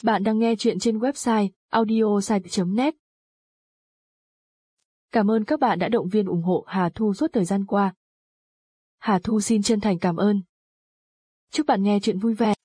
Bạn đang nghe chuyện trên website audiosite.net. Cảm ơn các bạn đã động viên ủng hộ Hà Thu suốt thời gian qua. Hà Thu xin chân thành cảm ơn. Chúc bạn nghe chuyện vui vẻ.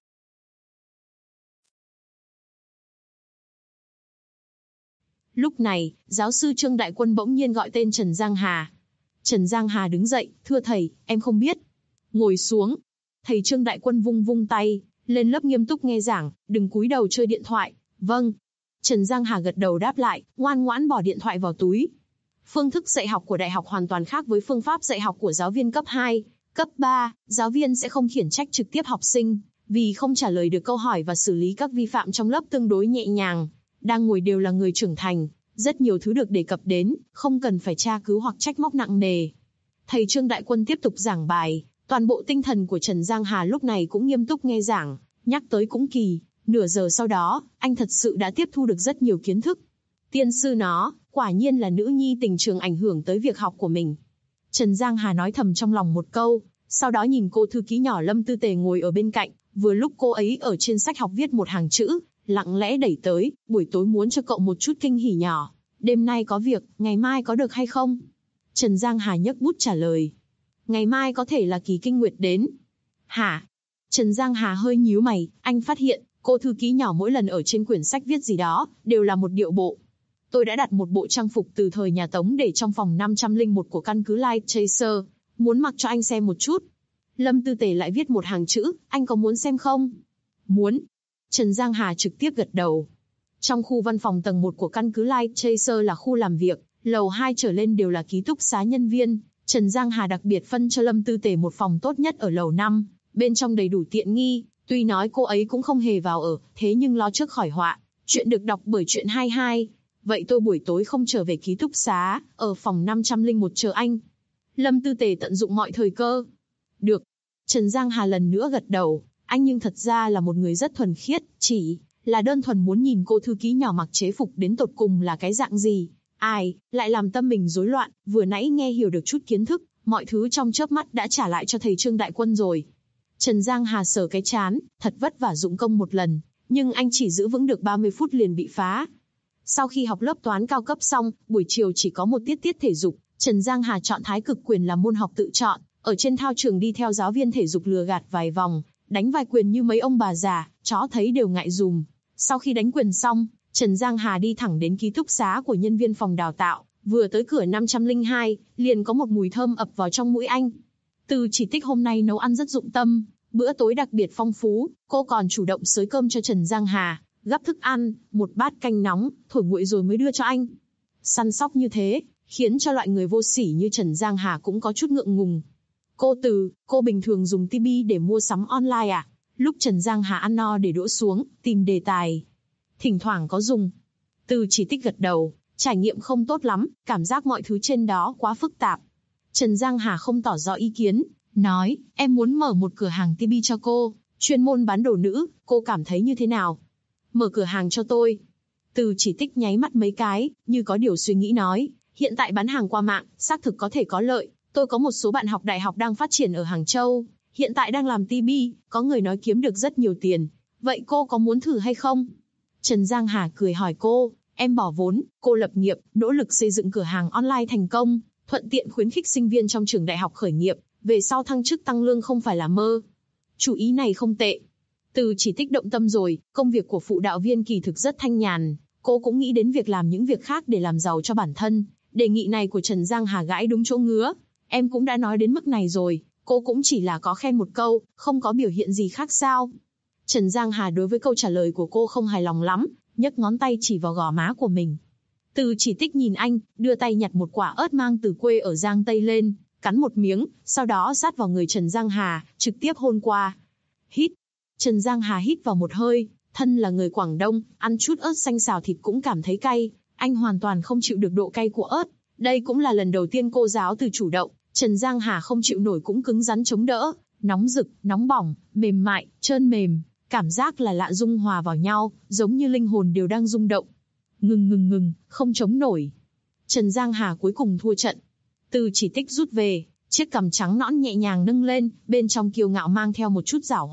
Lúc này, giáo sư Trương Đại Quân bỗng nhiên gọi tên Trần Giang Hà. Trần Giang Hà đứng dậy, thưa thầy, em không biết. Ngồi xuống. Thầy Trương Đại Quân vung vung tay, lên lớp nghiêm túc nghe giảng, đừng cúi đầu chơi điện thoại. Vâng. Trần Giang Hà gật đầu đáp lại, ngoan ngoãn bỏ điện thoại vào túi. Phương thức dạy học của đại học hoàn toàn khác với phương pháp dạy học của giáo viên cấp 2, cấp 3, giáo viên sẽ không khiển trách trực tiếp học sinh, vì không trả lời được câu hỏi và xử lý các vi phạm trong lớp tương đối nhẹ nhàng. Đang ngồi đều là người trưởng thành, rất nhiều thứ được đề cập đến, không cần phải tra cứu hoặc trách móc nặng nề. Thầy Trương Đại Quân tiếp tục giảng bài, toàn bộ tinh thần của Trần Giang Hà lúc này cũng nghiêm túc nghe giảng, nhắc tới cũng kỳ, nửa giờ sau đó, anh thật sự đã tiếp thu được rất nhiều kiến thức. Tiên sư nó, quả nhiên là nữ nhi tình trường ảnh hưởng tới việc học của mình. Trần Giang Hà nói thầm trong lòng một câu, sau đó nhìn cô thư ký nhỏ Lâm Tư Tề ngồi ở bên cạnh, vừa lúc cô ấy ở trên sách học viết một hàng chữ, lặng lẽ đẩy tới, buổi tối muốn cho cậu một chút kinh hỉ nhỏ. Đêm nay có việc, ngày mai có được hay không? Trần Giang Hà nhấc bút trả lời. Ngày mai có thể là kỳ kinh nguyệt đến. Hả? Trần Giang Hà hơi nhíu mày, anh phát hiện, cô thư ký nhỏ mỗi lần ở trên quyển sách viết gì đó, đều là một điệu bộ. Tôi đã đặt một bộ trang phục từ thời nhà Tống để trong phòng 501 của căn cứ Light Chaser, muốn mặc cho anh xem một chút. Lâm Tư Tề lại viết một hàng chữ, anh có muốn xem không? Muốn. Trần Giang Hà trực tiếp gật đầu. Trong khu văn phòng tầng 1 của căn cứ Light Chaser là khu làm việc, lầu 2 trở lên đều là ký túc xá nhân viên. Trần Giang Hà đặc biệt phân cho Lâm Tư Tề một phòng tốt nhất ở lầu 5, bên trong đầy đủ tiện nghi, tuy nói cô ấy cũng không hề vào ở, thế nhưng lo trước khỏi họa. Chuyện được đọc bởi Chuyện 22. Vậy tôi buổi tối không trở về ký túc xá, ở phòng 501 chờ anh. Lâm Tư Tề tận dụng mọi thời cơ. Được. Trần Giang Hà lần nữa gật đầu, anh nhưng thật ra là một người rất thuần khiết, chỉ là đơn thuần muốn nhìn cô thư ký nhỏ mặc chế phục đến tột cùng là cái dạng gì. Ai, lại làm tâm mình rối loạn, vừa nãy nghe hiểu được chút kiến thức, mọi thứ trong chớp mắt đã trả lại cho thầy Trương Đại Quân rồi. Trần Giang Hà sờ cái trán, thật vất vả dụng công một lần, nhưng anh chỉ giữ vững được 30 phút liền bị phá. Sau khi học lớp toán cao cấp xong, buổi chiều chỉ có một tiết thể dục, Trần Giang Hà chọn thái cực quyền làm môn học tự chọn, ở trên thao trường đi theo giáo viên thể dục lừa gạt vài vòng, đánh vài quyền như mấy ông bà già, chó thấy đều ngại dùm. Sau khi đánh quyền xong, Trần Giang Hà đi thẳng đến ký túc xá của nhân viên phòng đào tạo, vừa tới cửa 502, liền có một mùi thơm ập vào trong mũi anh. Từ Chỉ Tích hôm nay nấu ăn rất dụng tâm, bữa tối đặc biệt phong phú, cô còn chủ động xới cơm cho Trần Giang Hà, gắp thức ăn, một bát canh nóng, thổi nguội rồi mới đưa cho anh. Săn sóc như thế, khiến cho loại người vô sỉ như Trần Giang Hà cũng có chút ngượng ngùng. Cô bình thường dùng tivi để mua sắm online à? Lúc Trần Giang Hà ăn no để đỗ xuống, tìm đề tài. Thỉnh thoảng có dùng. Từ Chỉ Tích gật đầu, trải nghiệm không tốt lắm, cảm giác mọi thứ trên đó quá phức tạp. Trần Giang Hà không tỏ rõ ý kiến, nói, em muốn mở một cửa hàng tivi cho cô, chuyên môn bán đồ nữ, cô cảm thấy như thế nào? Mở cửa hàng cho tôi. Từ Chỉ Tích nháy mắt mấy cái, như có điều suy nghĩ nói, hiện tại bán hàng qua mạng, xác thực có thể có lợi. Tôi có một số bạn học đại học đang phát triển ở Hàng Châu, hiện tại đang làm tivi, có người nói kiếm được rất nhiều tiền. Vậy cô có muốn thử hay không? Trần Giang Hà cười hỏi cô, em bỏ vốn, cô lập nghiệp, nỗ lực xây dựng cửa hàng online thành công, thuận tiện khuyến khích sinh viên trong trường đại học khởi nghiệp, về sau thăng chức tăng lương không phải là mơ. Chủ ý này không tệ. Từ Chỉ Tích động tâm rồi, công việc của phụ đạo viên kỳ thực rất thanh nhàn, cô cũng nghĩ đến việc làm những việc khác để làm giàu cho bản thân. Đề nghị này của Trần Giang Hà gãi đúng chỗ ngứa. Em cũng đã nói đến mức này rồi, cô cũng chỉ là có khen một câu, không có biểu hiện gì khác sao? Trần Giang Hà đối với câu trả lời của cô không hài lòng lắm, nhấc ngón tay chỉ vào gò má của mình. Từ Chỉ Tích nhìn anh, đưa tay nhặt một quả ớt mang từ quê ở Giang Tây lên, cắn một miếng, sau đó sát vào người Trần Giang Hà, trực tiếp hôn qua. Hít. Trần Giang Hà hít vào một hơi, thân là người Quảng Đông, ăn chút ớt xanh xào thịt cũng cảm thấy cay, anh hoàn toàn không chịu được độ cay của ớt. Đây cũng là lần đầu tiên cô giáo từ chủ động, Trần Giang Hà không chịu nổi cũng cứng rắn chống đỡ, nóng rực, nóng bỏng, mềm mại, trơn mềm, cảm giác là lạ dung hòa vào nhau, giống như linh hồn đều đang rung động. Ngừng, không chống nổi. Trần Giang Hà cuối cùng thua trận. Từ Chỉ Tích rút về, chiếc cằm trắng nõn nhẹ nhàng nâng lên, bên trong kiêu ngạo mang theo một chút giảo hoạt,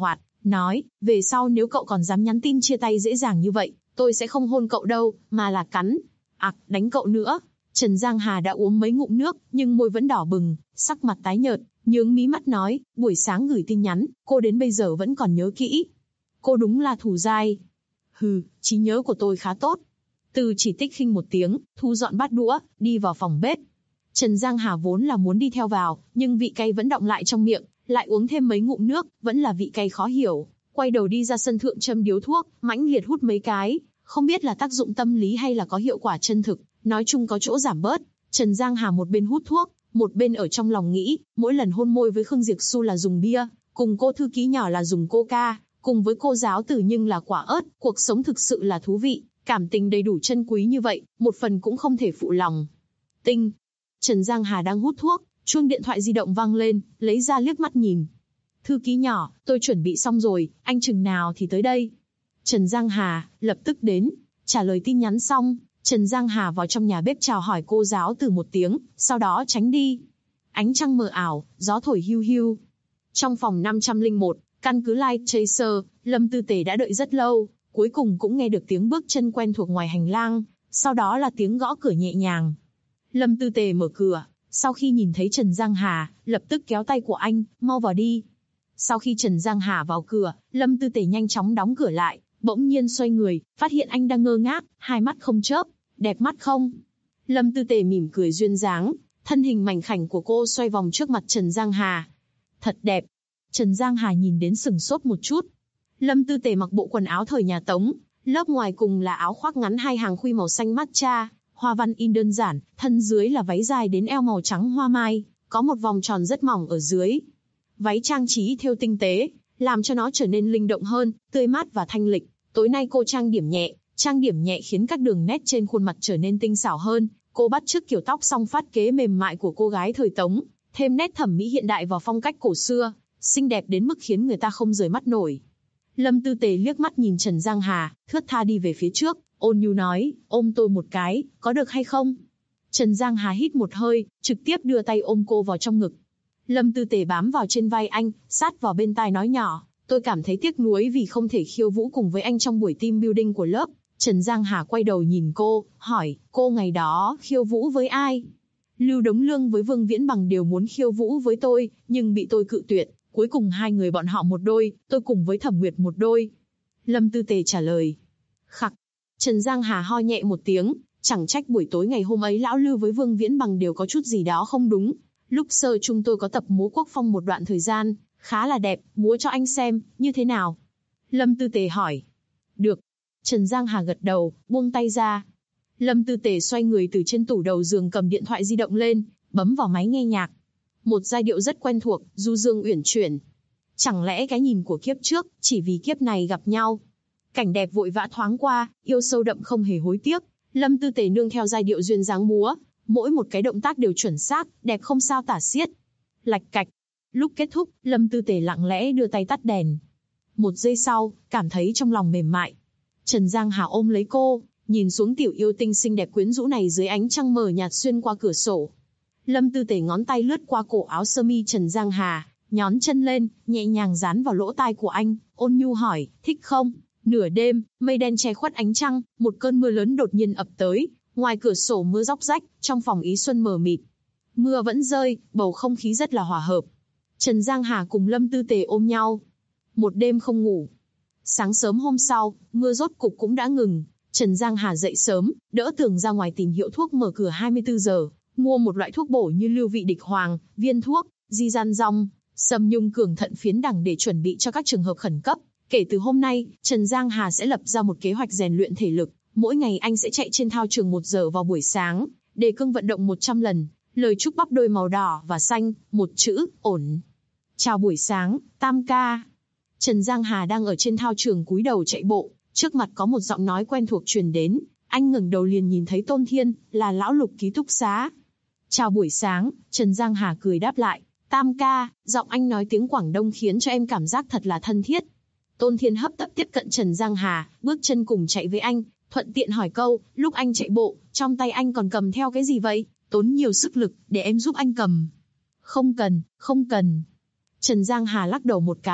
nói, về sau nếu cậu còn dám nhắn tin chia tay dễ dàng như vậy, tôi sẽ không hôn cậu đâu, mà là cắn, đánh cậu nữa. Trần Giang Hà đã uống mấy ngụm nước, nhưng môi vẫn đỏ bừng, sắc mặt tái nhợt, nhướng mí mắt nói, buổi sáng gửi tin nhắn, cô đến bây giờ vẫn còn nhớ kỹ. Cô đúng là thù dai. Hừ, trí nhớ của tôi khá tốt. Từ chỉ tích khinh một tiếng, thu dọn bát đũa, đi vào phòng bếp. Trần Giang Hà vốn là muốn đi theo vào, nhưng vị cay vẫn đọng lại trong miệng, lại uống thêm mấy ngụm nước, vẫn là vị cay khó hiểu. Quay đầu đi ra sân thượng châm điếu thuốc, mãnh liệt hút mấy cái, không biết là tác dụng tâm lý hay là có hiệu quả chân thực, nói chung có chỗ giảm bớt. Trần Giang Hà một bên hút thuốc, một bên ở trong lòng nghĩ, mỗi lần hôn môi với Khương Diệp Xu là dùng bia, cùng cô thư ký nhỏ là dùng coca, cùng với cô giáo tử nhưng là quả ớt, cuộc sống thực sự là thú vị, cảm tình đầy đủ chân quý như vậy, một phần cũng không thể phụ lòng. Tinh. Trần Giang Hà đang hút thuốc, chuông điện thoại di động vang lên, lấy ra liếc mắt nhìn. Thư ký nhỏ, tôi chuẩn bị xong rồi, anh chừng nào thì tới đây. Trần Giang Hà, lập tức đến. Trả lời tin nhắn xong, Trần Giang Hà vào trong nhà bếp chào hỏi cô giáo từ một tiếng, sau đó tránh đi. Ánh trăng mờ ảo, gió thổi hiu hiu. Trong phòng 501, căn cứ Light Chaser, Lâm Tư Tề đã đợi rất lâu, cuối cùng cũng nghe được tiếng bước chân quen thuộc ngoài hành lang, sau đó là tiếng gõ cửa nhẹ nhàng. Lâm Tư Tề mở cửa, sau khi nhìn thấy Trần Giang Hà, lập tức kéo tay của anh, mau vào đi. Sau khi Trần Giang Hà vào cửa, Lâm Tư Tề nhanh chóng đóng cửa lại, bỗng nhiên xoay người, phát hiện anh đang ngơ ngác, hai mắt không chớp, đẹp mắt không? Lâm Tư Tề mỉm cười duyên dáng, thân hình mảnh khảnh của cô xoay vòng trước mặt Trần Giang Hà. Thật đẹp. Trần Giang Hà nhìn đến sừng sốt một chút. Lâm Tư Tề mặc bộ quần áo thời nhà Tống, lớp ngoài cùng là áo khoác ngắn hai hàng khuy màu xanh matcha, hoa văn in đơn giản, thân dưới là váy dài đến eo màu trắng hoa mai, có một vòng tròn rất mỏng ở dưới. Váy trang trí thêu tinh tế, làm cho nó trở nên linh động hơn, tươi mát và thanh lịch. Tối nay cô trang điểm nhẹ khiến các đường nét trên khuôn mặt trở nên tinh xảo hơn. Cô bắt chước kiểu tóc song phát kế mềm mại của cô gái thời Tống, thêm nét thẩm mỹ hiện đại vào phong cách cổ xưa, xinh đẹp đến mức khiến người ta không rời mắt nổi. Lâm Tư Tề liếc mắt nhìn Trần Giang Hà, thướt tha đi về phía trước, ôn nhu nói, ôm tôi một cái, có được hay không? Trần Giang Hà hít một hơi, trực tiếp đưa tay ôm cô vào trong ngực. Lâm Tư Tề bám vào trên vai anh, sát vào bên tai nói nhỏ, tôi cảm thấy tiếc nuối vì không thể khiêu vũ cùng với anh trong buổi team building của lớp. Trần Giang Hà quay đầu nhìn cô, hỏi, cô ngày đó khiêu vũ với ai? Lưu Đống Lương với Vương Viễn Bằng đều muốn khiêu vũ với tôi, nhưng bị tôi cự tuyệt. Cuối cùng hai người bọn họ một đôi, tôi cùng với Thẩm Nguyệt một đôi. Lâm Tư Tề trả lời. Khặc. Trần Giang Hà ho nhẹ một tiếng, chẳng trách buổi tối ngày hôm ấy lão Lưu với Vương Viễn Bằng đều có chút gì đó không đúng. Lúc sơ chung tôi có tập múa quốc phong một đoạn thời gian, khá là đẹp, múa cho anh xem, như thế nào? Lâm Tư Tề hỏi. Được. Trần Giang Hà gật đầu, buông tay ra. Lâm Tư Tề xoay người từ trên tủ đầu giường cầm điện thoại di động lên, bấm vào máy nghe nhạc. Một giai điệu rất quen thuộc, du dương uyển chuyển. Chẳng lẽ cái nhìn của kiếp trước, chỉ vì kiếp này gặp nhau? Cảnh đẹp vội vã thoáng qua, yêu sâu đậm không hề hối tiếc. Lâm Tư Tề nương theo giai điệu duyên dáng múa, mỗi một cái động tác đều chuẩn xác, đẹp không sao tả xiết. Lạch cạch. Lúc kết thúc, Lâm Tư Tề lặng lẽ đưa tay tắt đèn. Một giây sau, cảm thấy trong lòng mềm mại. Trần Giang Hà ôm lấy cô, nhìn xuống tiểu yêu tinh xinh đẹp quyến rũ này dưới ánh trăng mờ nhạt xuyên qua cửa sổ. Lâm Tư Tề ngón tay lướt qua cổ áo sơ mi Trần Giang Hà, nhón chân lên, nhẹ nhàng dán vào lỗ tai của anh, ôn nhu hỏi, thích không? Nửa đêm, mây đen che khuất ánh trăng, một cơn mưa lớn đột nhiên ập tới, ngoài cửa sổ mưa róc rách, trong phòng ý xuân mờ mịt. Mưa vẫn rơi, bầu không khí rất là hòa hợp. Trần Giang Hà cùng Lâm Tư Tề ôm nhau. Một đêm không ngủ. Sáng sớm hôm sau, mưa rốt cục cũng đã ngừng. Trần Giang Hà dậy sớm, đỡ Tường ra ngoài tìm hiệu thuốc mở cửa 24 giờ, mua một loại thuốc bổ như lưu vị địch hoàng, viên thuốc, di gian rong, sâm nhung cường thận phiến đằng để chuẩn bị cho các trường hợp khẩn cấp. Kể từ hôm nay, Trần Giang Hà sẽ lập ra một kế hoạch rèn luyện thể lực. Mỗi ngày anh sẽ chạy trên thao trường 1 giờ vào buổi sáng, đề cương vận động 100 lần, lời chúc bắp đôi màu đỏ và xanh, một chữ, ổn. Chào buổi sáng, Tam ca. Trần Giang Hà đang ở trên thao trường cúi đầu chạy bộ, trước mặt có một giọng nói quen thuộc truyền đến, anh ngẩng đầu liền nhìn thấy Tôn Thiên, là lão Lục ký túc xá. Chào buổi sáng, Trần Giang Hà cười đáp lại, Tam ca, giọng anh nói tiếng Quảng Đông khiến cho em cảm giác thật là thân thiết. Tôn Thiên hấp tấp tiếp cận Trần Giang Hà, bước chân cùng chạy với anh, thuận tiện hỏi câu, lúc anh chạy bộ, trong tay anh còn cầm theo cái gì vậy? Tốn nhiều sức lực, để em giúp anh cầm. Không cần, không cần. Trần Giang Hà lắc đầu một cái,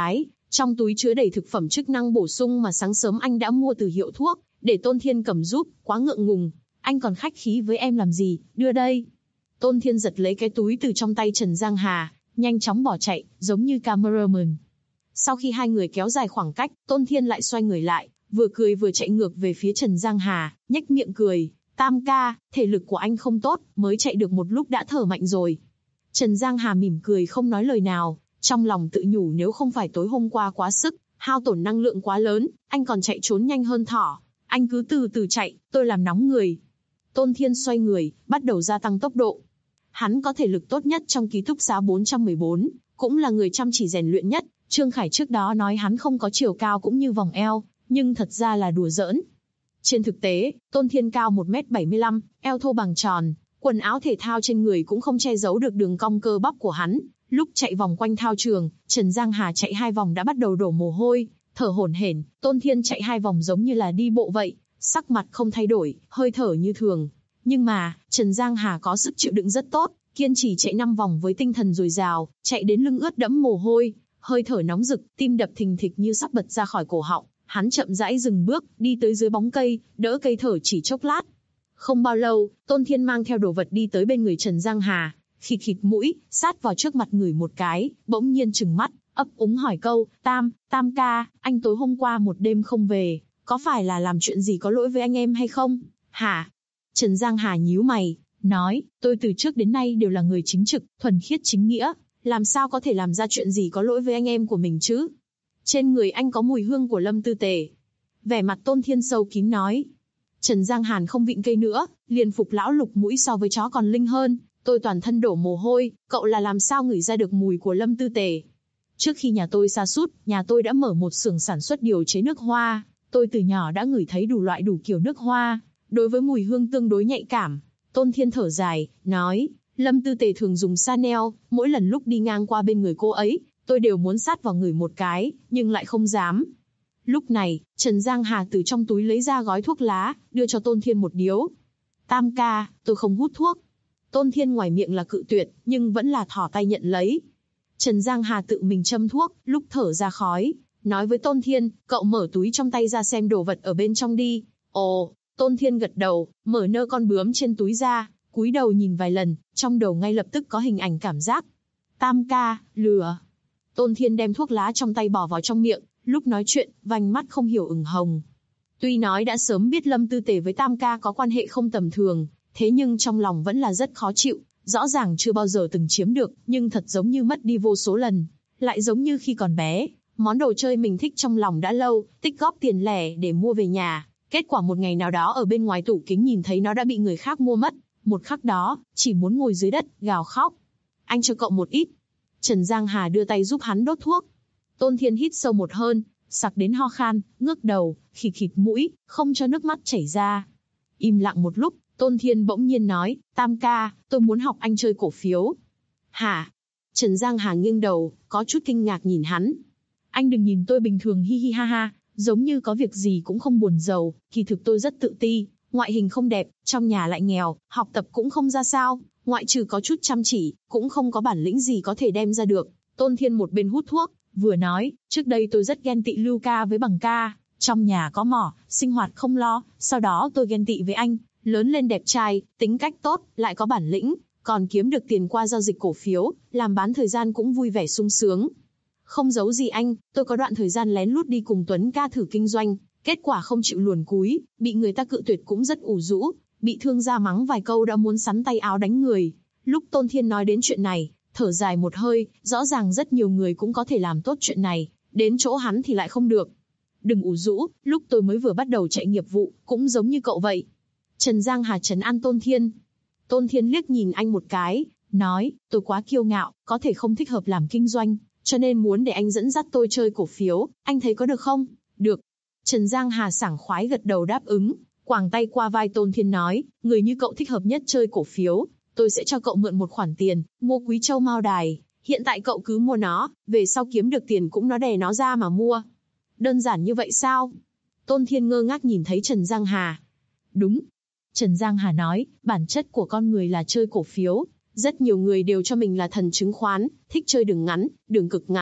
Trong túi chứa đầy thực phẩm chức năng bổ sung mà sáng sớm anh đã mua từ hiệu thuốc, để Tôn Thiên cầm giúp, quá ngượng ngùng. Anh còn khách khí với em làm gì, đưa đây. Tôn Thiên giật lấy cái túi từ trong tay Trần Giang Hà, nhanh chóng bỏ chạy, giống như cameraman. Sau khi hai người kéo dài khoảng cách, Tôn Thiên lại xoay người lại, vừa cười vừa chạy ngược về phía Trần Giang Hà, nhếch miệng cười. Tam ca, thể lực của anh không tốt, mới chạy được một lúc đã thở mạnh rồi. Trần Giang Hà mỉm cười không nói lời nào, trong lòng tự nhủ nếu không phải tối hôm qua quá sức, hao tổn năng lượng quá lớn, anh còn chạy trốn nhanh hơn thỏ. Anh cứ từ từ chạy, tôi làm nóng người. Tôn Thiên xoay người, bắt đầu gia tăng tốc độ. Hắn có thể lực tốt nhất trong ký túc xá 414, cũng là người chăm chỉ rèn luyện nhất. Trương Khải trước đó nói hắn không có chiều cao cũng như vòng eo, nhưng thật ra là đùa giỡn. Trên thực tế, Tôn Thiên cao 1m75, eo thô bằng tròn, quần áo thể thao trên người cũng không che giấu được đường cong cơ bắp của hắn. Lúc chạy vòng quanh thao trường, Trần Giang Hà chạy 2 vòng đã bắt đầu đổ mồ hôi, thở hổn hển. Tôn Thiên chạy 2 vòng giống như là đi bộ vậy, sắc mặt không thay đổi, hơi thở như thường. Nhưng mà, Trần Giang Hà có sức chịu đựng rất tốt, kiên trì chạy 5 vòng với tinh thần dồi dào, chạy đến lưng ướt đẫm mồ hôi, hơi thở nóng rực, tim đập thình thịch như sắp bật ra khỏi cổ họng. Hắn chậm rãi dừng bước, đi tới dưới bóng cây, đỡ cây thở chỉ chốc lát. Không bao lâu, Tôn Thiên mang theo đồ vật đi tới bên người Trần Giang Hà, khịt khịt mũi, sát vào trước mặt người một cái, bỗng nhiên trừng mắt, ấp úng hỏi câu, Tam ca, anh tối hôm qua một đêm không về, có phải là làm chuyện gì có lỗi với anh em hay không? Hả? Trần Giang Hà nhíu mày, nói, tôi từ trước đến nay đều là người chính trực, thuần khiết chính nghĩa, làm sao có thể làm ra chuyện gì có lỗi với anh em của mình chứ? Trên người anh có mùi hương của Lâm Tư Tề. Vẻ mặt Tôn Thiên sâu kín nói. Trần Giang Hàn không vịn cây nữa, liền phục lão Lục mũi so với chó còn linh hơn. Tôi toàn thân đổ mồ hôi, cậu là làm sao ngửi ra được mùi của Lâm Tư Tề? Trước khi nhà tôi sa sút, nhà tôi đã mở một xưởng sản xuất điều chế nước hoa. Tôi từ nhỏ đã ngửi thấy đủ loại đủ kiểu nước hoa, đối với mùi hương tương đối nhạy cảm. Tôn Thiên thở dài, nói, Lâm Tư Tề thường dùng Chanel, mỗi lần lúc đi ngang qua bên người cô ấy, tôi đều muốn sát vào người một cái, nhưng lại không dám. Lúc này, Trần Giang Hà từ trong túi lấy ra gói thuốc lá, đưa cho Tôn Thiên một điếu. Tam ca, tôi không hút thuốc. Tôn Thiên ngoài miệng là cự tuyệt, nhưng vẫn là thỏ tay nhận lấy. Trần Giang Hà tự mình châm thuốc, lúc thở ra khói, nói với Tôn Thiên, cậu mở túi trong tay ra xem đồ vật ở bên trong đi. Ồ, Tôn Thiên gật đầu, mở nơ con bướm trên túi ra, cúi đầu nhìn vài lần, trong đầu ngay lập tức có hình ảnh cảm giác. Tam ca, lừa. Tôn Thiên đem thuốc lá trong tay bỏ vào trong miệng, lúc nói chuyện, vành mắt không hiểu ửng hồng. Tuy nói đã sớm biết Lâm Tư Tề với Tam ca có quan hệ không tầm thường, thế nhưng trong lòng vẫn là rất khó chịu, rõ ràng chưa bao giờ từng chiếm được, nhưng thật giống như mất đi vô số lần, lại giống như khi còn bé, món đồ chơi mình thích trong lòng đã lâu, tích góp tiền lẻ để mua về nhà, kết quả một ngày nào đó ở bên ngoài tủ kính nhìn thấy nó đã bị người khác mua mất, một khắc đó, chỉ muốn ngồi dưới đất, gào khóc. Anh cho cậu một ít. Trần Giang Hà đưa tay giúp hắn đốt thuốc. Tôn Thiên hít sâu một hơi, sặc đến ho khan, ngước đầu, khịt khịt mũi, không cho nước mắt chảy ra. Im lặng một lúc, Tôn Thiên bỗng nhiên nói, Tam ca, tôi muốn học anh chơi cổ phiếu. Hả? Trần Giang Hà nghiêng đầu, có chút kinh ngạc nhìn hắn. Anh đừng nhìn tôi bình thường hi hi ha ha, giống như có việc gì cũng không buồn rầu, kỳ thực tôi rất tự ti, ngoại hình không đẹp, trong nhà lại nghèo, học tập cũng không ra sao, ngoại trừ có chút chăm chỉ, cũng không có bản lĩnh gì có thể đem ra được. Tôn Thiên một bên hút thuốc, vừa nói, trước đây tôi rất ghen tị Lưu ca với Bằng ca, trong nhà có mỏ, sinh hoạt không lo, sau đó tôi ghen tị với anh, lớn lên đẹp trai, tính cách tốt, lại có bản lĩnh, còn kiếm được tiền qua giao dịch cổ phiếu, làm bán thời gian cũng vui vẻ sung sướng. Không giấu gì anh, tôi có đoạn thời gian lén lút đi cùng Tuấn ca thử kinh doanh, kết quả không chịu luồn cúi, bị người ta cự tuyệt cũng rất ủ rũ, bị thương gia mắng vài câu đã muốn sắn tay áo đánh người. Lúc Tôn Thiên nói đến chuyện này, thở dài một hơi, rõ ràng rất nhiều người cũng có thể làm tốt chuyện này, đến chỗ hắn thì lại không được. Đừng ủ rũ, lúc tôi mới vừa bắt đầu chạy nghiệp vụ, cũng giống như cậu vậy. Trần Giang Hà trấn an Tôn Thiên. Tôn Thiên liếc nhìn anh một cái, nói, tôi quá kiêu ngạo, có thể không thích hợp làm kinh doanh, cho nên muốn để anh dẫn dắt tôi chơi cổ phiếu, anh thấy có được không? Được. Trần Giang Hà sảng khoái gật đầu đáp ứng, quàng tay qua vai Tôn Thiên nói, người như cậu thích hợp nhất chơi cổ phiếu, tôi sẽ cho cậu mượn một khoản tiền, mua quý châu mao đài, hiện tại cậu cứ mua nó, về sau kiếm được tiền cũng nó đè nó ra mà mua. Đơn giản như vậy sao? Tôn Thiên ngơ ngác nhìn thấy Trần Giang Hà. Đúng. Trần Giang Hà nói, bản chất của con người là chơi cổ phiếu. Rất nhiều người đều cho mình là thần chứng khoán, thích chơi đường ngắn, đường cực ngắn.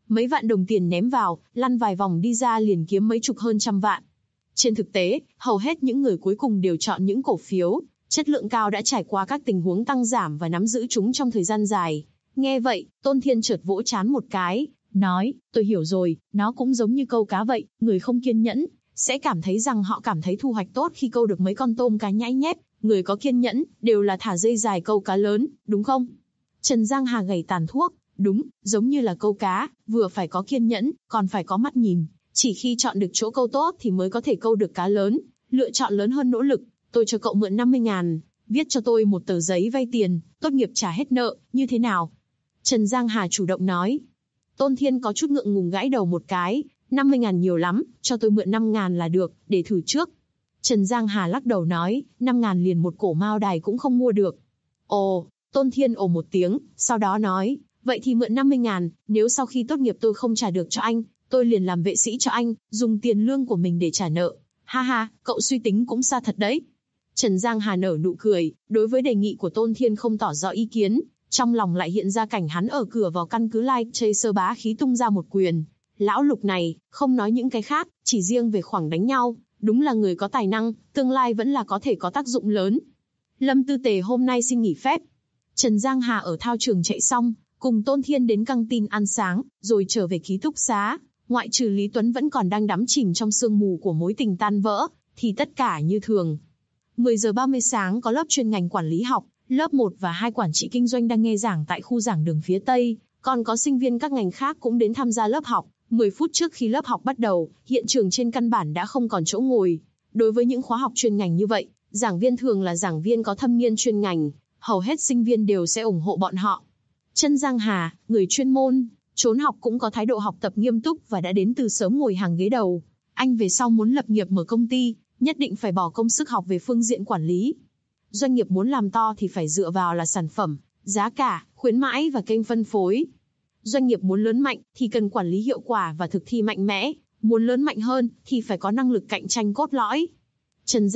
Mấy vạn đồng tiền ném vào, lăn vài vòng đi ra liền kiếm mấy chục hơn trăm vạn. Trên thực tế, hầu hết những người cuối cùng đều chọn những cổ phiếu chất lượng cao đã trải qua các tình huống tăng giảm và nắm giữ chúng trong thời gian dài. Nghe vậy, Tôn Thiên chợt vỗ trán một cái, nói, tôi hiểu rồi, nó cũng giống như câu cá vậy, người không kiên nhẫn sẽ cảm thấy rằng họ cảm thấy thu hoạch tốt khi câu được mấy con tôm cá nhãi nhép, người có kiên nhẫn đều là thả dây dài câu cá lớn, đúng không? Trần Giang Hà gảy tàn thuốc, đúng, giống như là câu cá, vừa phải có kiên nhẫn, còn phải có mắt nhìn, chỉ khi chọn được chỗ câu tốt thì mới có thể câu được cá lớn, lựa chọn lớn hơn nỗ lực. Tôi cho cậu mượn 50.000, viết cho tôi một tờ giấy vay tiền, tốt nghiệp trả hết nợ, như thế nào? Trần Giang Hà chủ động nói. Tôn Thiên có chút ngượng ngùng gãi đầu một cái, 50.000 nhiều lắm, cho tôi mượn 5.000 là được, để thử trước. Trần Giang Hà lắc đầu nói, 5.000 liền một cổ mao đài cũng không mua được. Ồ, Tôn Thiên ồ một tiếng, sau đó nói, vậy thì mượn 50.000, nếu sau khi tốt nghiệp tôi không trả được cho anh, tôi liền làm vệ sĩ cho anh, dùng tiền lương của mình để trả nợ. Ha ha, cậu suy tính cũng xa thật đấy. Trần Giang Hà nở nụ cười, đối với đề nghị của Tôn Thiên không tỏ rõ ý kiến, trong lòng lại hiện ra cảnh hắn ở cửa vào căn cứ Light Chaser bá khí tung ra một quyền. Lão Lục này, không nói những cái khác, chỉ riêng về khoảng đánh nhau, đúng là người có tài năng, tương lai vẫn là có thể có tác dụng lớn. Lâm Tư Tề hôm nay xin nghỉ phép. Trần Giang Hà ở thao trường chạy xong, cùng Tôn Thiên đến căng tin ăn sáng, rồi trở về ký túc xá. Ngoại trừ Lý Tuấn vẫn còn đang đắm chìm trong sương mù của mối tình tan vỡ, thì tất cả như thường. 10 giờ 30 sáng có lớp chuyên ngành quản lý học, lớp 1 và 2 quản trị kinh doanh đang nghe giảng tại khu giảng đường phía Tây, còn có sinh viên các ngành khác cũng đến tham gia lớp học. 10 phút trước khi lớp học bắt đầu, hiện trường trên căn bản đã không còn chỗ ngồi. Đối với những khóa học chuyên ngành như vậy, giảng viên thường là giảng viên có thâm niên chuyên ngành, hầu hết sinh viên đều sẽ ủng hộ bọn họ. Trần Giang Hà, người chuyên môn, trốn học cũng có thái độ học tập nghiêm túc và đã đến từ sớm ngồi hàng ghế đầu. Anh về sau muốn lập nghiệp mở công ty, nhất định phải bỏ công sức học về phương diện quản lý. Doanh nghiệp muốn làm to thì phải dựa vào là sản phẩm, giá cả, khuyến mãi và kênh phân phối. Doanh nghiệp muốn lớn mạnh thì cần quản lý hiệu quả và thực thi mạnh mẽ, muốn lớn mạnh hơn thì phải có năng lực cạnh tranh cốt lõi. Trần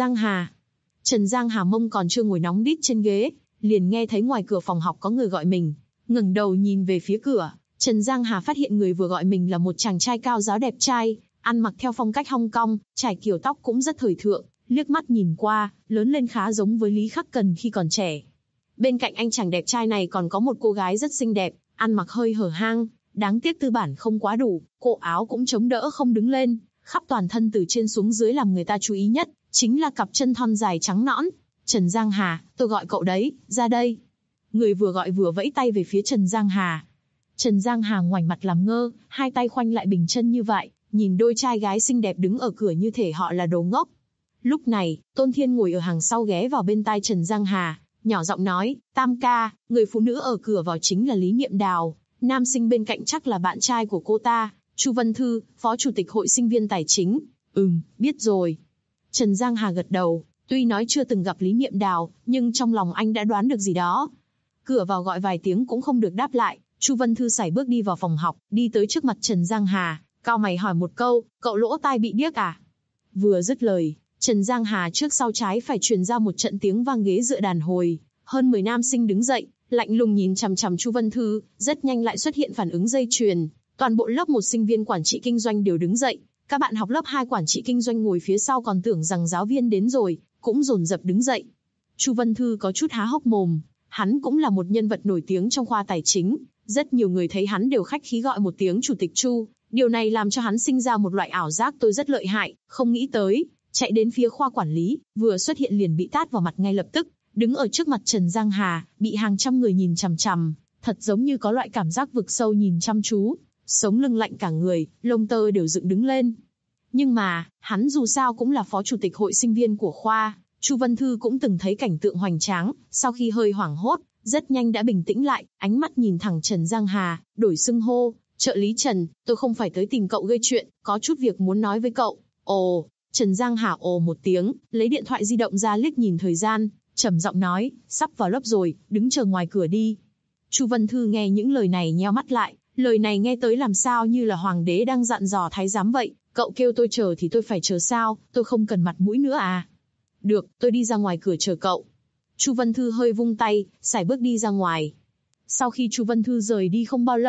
Giang Hà mông còn chưa ngồi nóng đít trên ghế, liền nghe thấy ngoài cửa phòng học có người gọi mình. Ngẩng đầu nhìn về phía cửa, Trần Giang Hà phát hiện người vừa gọi mình là một chàng trai cao ráo đẹp trai, ăn mặc theo phong cách Hong Kong, trải kiểu tóc cũng rất thời thượng, liếc mắt nhìn qua, lớn lên khá giống với Lý Khắc Cần khi còn trẻ. Bên cạnh anh chàng đẹp trai này còn có một cô gái rất xinh đẹp, ăn mặc hơi hở hang, đáng tiếc tư bản không quá đủ, cổ áo cũng chống đỡ không đứng lên, khắp toàn thân từ trên xuống dưới làm người ta chú ý nhất, chính là cặp chân thon dài trắng nõn. Trần Giang Hà, tôi gọi cậu đấy, ra đây. Người vừa gọi vừa vẫy tay về phía Trần Giang Hà. Trần Giang Hà ngoảnh mặt làm ngơ, hai tay khoanh lại bình chân như vậy, nhìn đôi trai gái xinh đẹp đứng ở cửa như thể họ là đồ ngốc. Lúc này, Tôn Thiên ngồi ở hàng sau ghé vào bên tai Trần Giang Hà, nhỏ giọng nói, Tam ca, người phụ nữ ở cửa vào chính là Lý Niệm Đào, nam sinh bên cạnh chắc là bạn trai của cô ta, Chu Vân Thư, phó chủ tịch hội sinh viên tài chính. Biết rồi. Trần Giang Hà gật đầu, tuy nói chưa từng gặp Lý Niệm Đào, nhưng trong lòng anh đã đoán được gì đó. Cửa vào gọi vài tiếng cũng không được đáp lại, Chu Vân Thư sải bước đi vào phòng học, đi tới trước mặt Trần Giang Hà, cau mày hỏi một câu, cậu lỗ tai bị điếc à? Vừa dứt lời, Trần Giang Hà trước sau trái phải truyền ra một trận tiếng vang ghế dựa đàn hồi, hơn 10 nam sinh đứng dậy, lạnh lùng nhìn chằm chằm Chu Vân Thư, rất nhanh lại xuất hiện phản ứng dây chuyền, toàn bộ lớp 1 sinh viên quản trị kinh doanh đều đứng dậy, các bạn học lớp 2 quản trị kinh doanh ngồi phía sau còn tưởng rằng giáo viên đến rồi, cũng dồn dập đứng dậy. Chu Vân Thư có chút há hốc mồm, hắn cũng là một nhân vật nổi tiếng trong khoa tài chính, rất nhiều người thấy hắn đều khách khí gọi một tiếng chủ tịch Chu, điều này làm cho hắn sinh ra một loại ảo giác tôi rất lợi hại, không nghĩ tới, chạy đến phía khoa quản lý, vừa xuất hiện liền bị tát vào mặt ngay lập tức, đứng ở trước mặt Trần Giang Hà, bị hàng trăm người nhìn chằm chằm, thật giống như có loại cảm giác vực sâu nhìn chăm chú, sống lưng lạnh cả người, lông tơ đều dựng đứng lên. Nhưng mà, hắn dù sao cũng là phó chủ tịch hội sinh viên của khoa, Chu Vân Thư cũng từng thấy cảnh tượng hoành tráng, sau khi hơi hoảng hốt, rất nhanh đã bình tĩnh lại, ánh mắt nhìn thẳng Trần Giang Hà, đổi xưng hô, trợ lý Trần, tôi không phải tới tìm cậu gây chuyện, có chút việc muốn nói với cậu. Ồ, Trần Giang Hà ồ một tiếng, lấy điện thoại di động ra liếc nhìn thời gian, trầm giọng nói, sắp vào lớp rồi, đứng chờ ngoài cửa đi. Chu Vân Thư nghe những lời này nheo mắt lại, lời này nghe tới làm sao như là hoàng đế đang dặn dò thái giám vậy, cậu kêu tôi chờ thì tôi phải chờ sao, tôi không cần mặt mũi nữa à? Được, tôi đi ra ngoài cửa chờ cậu. Chu Vân Thư hơi vung tay, sải bước đi ra ngoài. Sau khi Chu Vân Thư rời đi không bao lâu,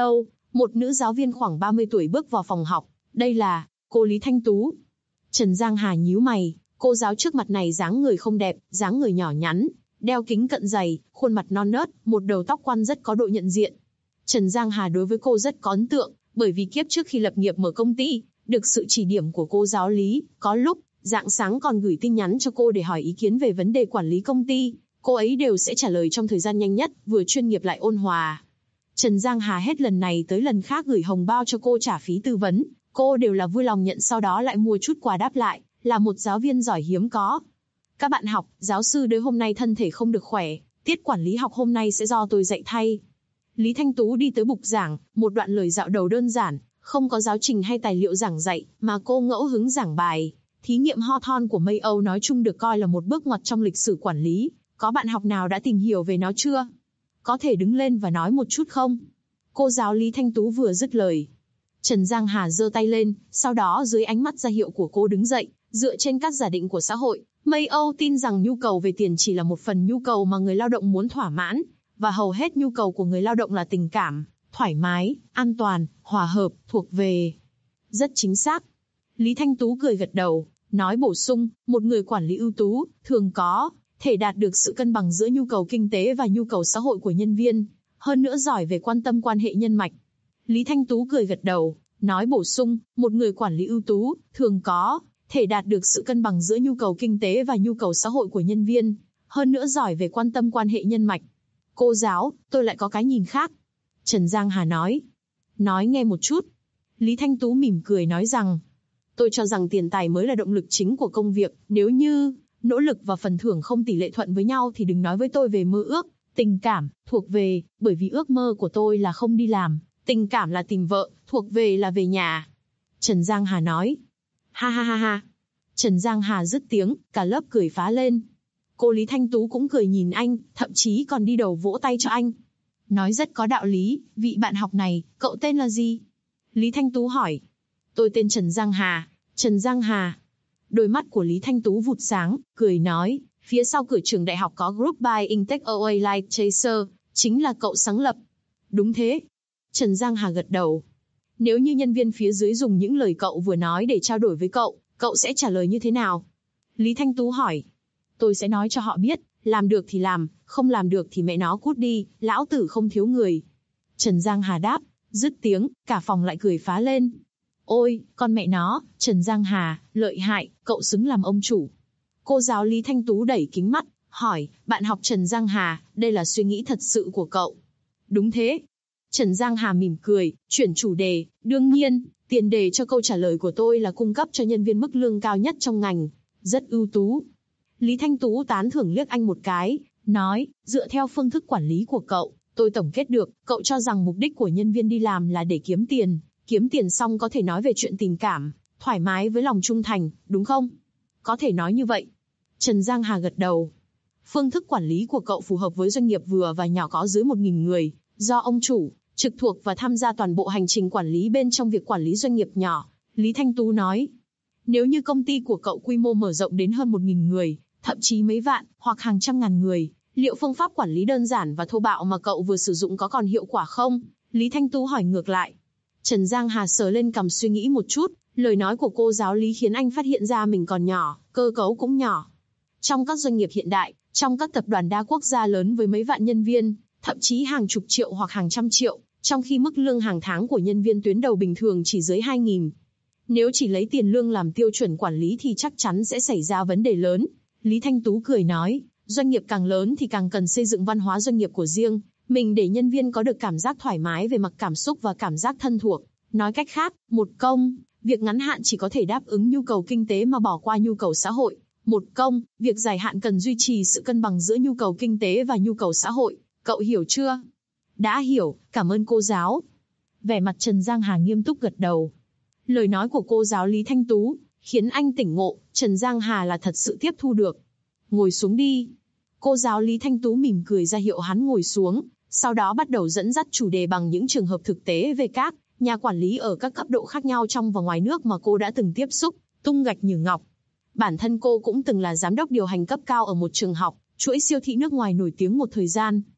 Một nữ giáo viên khoảng 30 tuổi bước vào phòng học. Đây là cô Lý Thanh Tú. Trần Giang Hà nhíu mày, cô giáo trước mặt này dáng người không đẹp, dáng người nhỏ nhắn, đeo kính cận dày, khuôn mặt non nớt, một đầu tóc quăn rất có độ nhận diện. Trần Giang Hà đối với cô rất có ấn tượng, bởi vì kiếp trước khi lập nghiệp mở công ty, được sự chỉ điểm của cô giáo Lý, có lúc, rạng sáng còn gửi tin nhắn cho cô để hỏi ý kiến về vấn đề quản lý công ty, cô ấy đều sẽ trả lời trong thời gian nhanh nhất, vừa chuyên nghiệp lại ôn hòa. Trần Giang Hà hết lần này tới lần khác gửi hồng bao cho cô trả phí tư vấn, cô đều là vui lòng nhận, sau đó lại mua chút quà đáp lại, là một giáo viên giỏi hiếm có. Các bạn học, giáo sư đới hôm nay thân thể không được khỏe, tiết quản lý học hôm nay sẽ do tôi dạy thay. Lý Thanh Tú đi tới bục giảng, một đoạn lời dạo đầu đơn giản, không có giáo trình hay tài liệu giảng dạy, mà cô ngẫu hứng giảng bài. Thí nghiệm Hawthorne của Mayo nói chung được coi là một bước ngoặt trong lịch sử quản lý. Có bạn học nào đã tìm hiểu về nó chưa? Có thể đứng lên và nói một chút không? Cô giáo Lý Thanh Tú vừa dứt lời, Trần Giang Hà giơ tay lên, sau đó dưới ánh mắt ra hiệu của cô đứng dậy, dựa trên các giả định của xã hội, Mayo tin rằng nhu cầu về tiền chỉ là một phần nhu cầu mà người lao động muốn thỏa mãn, và hầu hết nhu cầu của người lao động là tình cảm, thoải mái, an toàn, hòa hợp, thuộc về. Rất chính xác. Lý Thanh Tú cười gật đầu, nói bổ sung, một người quản lý ưu tú, thường có thể đạt được sự cân bằng giữa nhu cầu kinh tế và nhu cầu xã hội của nhân viên, hơn nữa giỏi về quan tâm quan hệ nhân mạch. Lý Thanh Tú cười gật đầu, nói bổ sung, một người quản lý ưu tú, thường có thể đạt được sự cân bằng giữa nhu cầu kinh tế và nhu cầu xã hội của nhân viên, hơn nữa giỏi về quan tâm quan hệ nhân mạch. Cô giáo, tôi lại có cái nhìn khác. Trần Giang Hà nói. Nói nghe một chút. Lý Thanh Tú mỉm cười nói rằng, tôi cho rằng tiền tài mới là động lực chính của công việc, nếu như nỗ lực và phần thưởng không tỷ lệ thuận với nhau thì đừng nói với tôi về mơ ước, tình cảm, thuộc về, bởi vì ước mơ của tôi là không đi làm, tình cảm là tìm vợ, thuộc về là về nhà. Trần Giang Hà nói. Ha ha ha ha. Trần Giang Hà dứt tiếng, cả lớp cười phá lên. Cô Lý Thanh Tú cũng cười nhìn anh, thậm chí còn đi đầu vỗ tay cho anh. Nói rất có đạo lý, vị bạn học này, cậu tên là gì? Lý Thanh Tú hỏi. Tôi tên Trần Giang Hà. Trần Giang Hà. Đôi mắt của Lý Thanh Tú vụt sáng, cười nói, phía sau cửa trường đại học có Group Buying Takeaway Light Chaser, chính là cậu sáng lập. Đúng thế. Trần Giang Hà gật đầu. Nếu như nhân viên phía dưới dùng những lời cậu vừa nói để trao đổi với cậu, cậu sẽ trả lời như thế nào? Lý Thanh Tú hỏi. Tôi sẽ nói cho họ biết, làm được thì làm, không làm được thì mẹ nó cút đi, lão tử không thiếu người. Trần Giang Hà đáp, dứt tiếng, cả phòng lại cười phá lên. Ôi, con mẹ nó, Trần Giang Hà, lợi hại, cậu xứng làm ông chủ. Cô giáo Lý Thanh Tú đẩy kính mắt, hỏi, bạn học Trần Giang Hà, đây là suy nghĩ thật sự của cậu? Đúng thế. Trần Giang Hà mỉm cười, chuyển chủ đề, đương nhiên, tiền đề cho câu trả lời của tôi là cung cấp cho nhân viên mức lương cao nhất trong ngành, rất ưu tú. Lý Thanh Tú tán thưởng liếc anh một cái, nói, dựa theo phương thức quản lý của cậu, tôi tổng kết được, cậu cho rằng mục đích của nhân viên đi làm là để kiếm tiền xong có thể nói về chuyện tình cảm, thoải mái với lòng trung thành, đúng không? Có thể nói như vậy. Trần Giang Hà gật đầu. Phương thức quản lý của cậu phù hợp với doanh nghiệp vừa và nhỏ có dưới 1.000 người, do ông chủ, trực thuộc và tham gia toàn bộ hành trình quản lý bên trong việc quản lý doanh nghiệp nhỏ. Lý Thanh Tú nói, nếu như công ty của cậu quy mô mở rộng đến hơn 1.000 người, thậm chí mấy vạn, hoặc hàng trăm ngàn người, liệu phương pháp quản lý đơn giản và thô bạo mà cậu vừa sử dụng có còn hiệu quả không? Lý Thanh Tú hỏi ngược lại. Trần Giang Hà sờ lên cằm suy nghĩ một chút, lời nói của cô giáo Lý khiến anh phát hiện ra mình còn nhỏ, cơ cấu cũng nhỏ. Trong các doanh nghiệp hiện đại, trong các tập đoàn đa quốc gia lớn với mấy vạn nhân viên, thậm chí hàng chục triệu hoặc hàng trăm triệu, trong khi mức lương hàng tháng của nhân viên tuyến đầu bình thường chỉ dưới 2.000. Nếu chỉ lấy tiền lương làm tiêu chuẩn quản lý thì chắc chắn sẽ xảy ra vấn đề lớn. Lý Thanh Tú cười nói, doanh nghiệp càng lớn thì càng cần xây dựng văn hóa doanh nghiệp của riêng, mình để nhân viên có được cảm giác thoải mái về mặt cảm xúc và cảm giác thân thuộc. Nói cách khác, một công việc ngắn hạn chỉ có thể đáp ứng nhu cầu kinh tế mà bỏ qua nhu cầu xã hội. Một công việc dài hạn cần duy trì sự cân bằng giữa nhu cầu kinh tế và nhu cầu xã hội. Cậu hiểu chưa? Đã hiểu, cảm ơn cô giáo. Vẻ mặt Trần Giang Hà nghiêm túc gật đầu. Lời nói của cô giáo Lý Thanh Tú khiến anh tỉnh ngộ, Trần Giang Hà là thật sự tiếp thu được. Ngồi xuống đi. Cô giáo Lý Thanh Tú mỉm cười ra hiệu hắn ngồi xuống, sau đó bắt đầu dẫn dắt chủ đề bằng những trường hợp thực tế về các nhà quản lý ở các cấp độ khác nhau trong và ngoài nước mà cô đã từng tiếp xúc, tung gạch như ngọc. Bản thân cô cũng từng là giám đốc điều hành cấp cao ở một trường học, chuỗi siêu thị nước ngoài nổi tiếng một thời gian.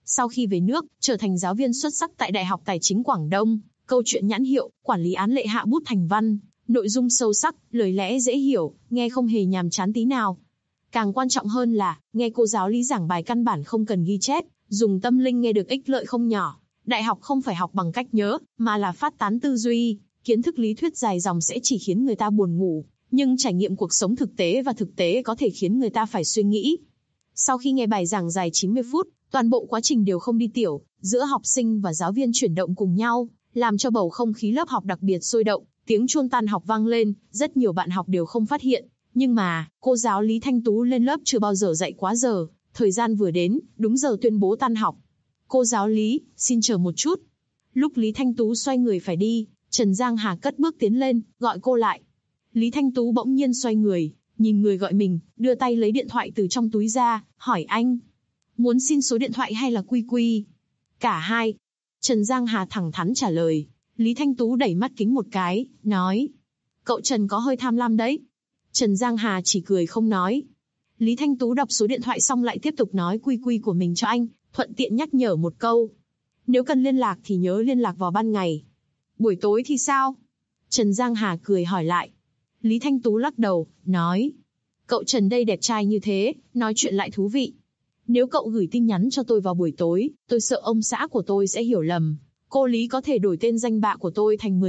Sau khi về nước, trở thành giáo viên xuất sắc tại Đại học Tài chính Quảng Đông, câu chuyện nhãn hiệu, quản lý án lệ hạ bút thành văn, nội dung sâu sắc, lời lẽ dễ hiểu, nghe không hề nhàm chán tí nào. Càng quan trọng hơn là, nghe cô giáo lý giảng bài căn bản không cần ghi chép, dùng tâm linh nghe được ích lợi không nhỏ. Đại học không phải học bằng cách nhớ, mà là phát tán tư duy, kiến thức lý thuyết dài dòng sẽ chỉ khiến người ta buồn ngủ, nhưng trải nghiệm cuộc sống thực tế và thực tế có thể khiến người ta phải suy nghĩ. Sau khi nghe bài giảng dài 90 phút, toàn bộ quá trình đều không đi tiểu, giữa học sinh và giáo viên chuyển động cùng nhau, làm cho bầu không khí lớp học đặc biệt sôi động, tiếng chuông tan học vang lên, rất nhiều bạn học đều không phát hiện. Nhưng mà, cô giáo Lý Thanh Tú lên lớp chưa bao giờ dạy quá giờ, thời gian vừa đến, đúng giờ tuyên bố tan học. Cô giáo Lý, xin chờ một chút. Lúc Lý Thanh Tú xoay người phải đi, Trần Giang Hà cất bước tiến lên, gọi cô lại. Lý Thanh Tú bỗng nhiên xoay người, nhìn người gọi mình, đưa tay lấy điện thoại từ trong túi ra, hỏi anh. Muốn xin số điện thoại hay là quy quy? Cả hai. Trần Giang Hà thẳng thắn trả lời. Lý Thanh Tú đẩy mắt kính một cái, nói. Cậu Trần có hơi tham lam đấy. Trần Giang Hà chỉ cười không nói. Lý Thanh Tú đọc số điện thoại xong lại tiếp tục nói quy quy của mình cho anh, thuận tiện nhắc nhở một câu. Nếu cần liên lạc thì nhớ liên lạc vào ban ngày. Buổi tối thì sao? Trần Giang Hà cười hỏi lại. Lý Thanh Tú lắc đầu, nói. Cậu Trần đây đẹp trai như thế, nói chuyện lại thú vị. Nếu cậu gửi tin nhắn cho tôi vào buổi tối, tôi sợ ông xã của tôi sẽ hiểu lầm. Cô Lý có thể đổi tên danh bạ của tôi thành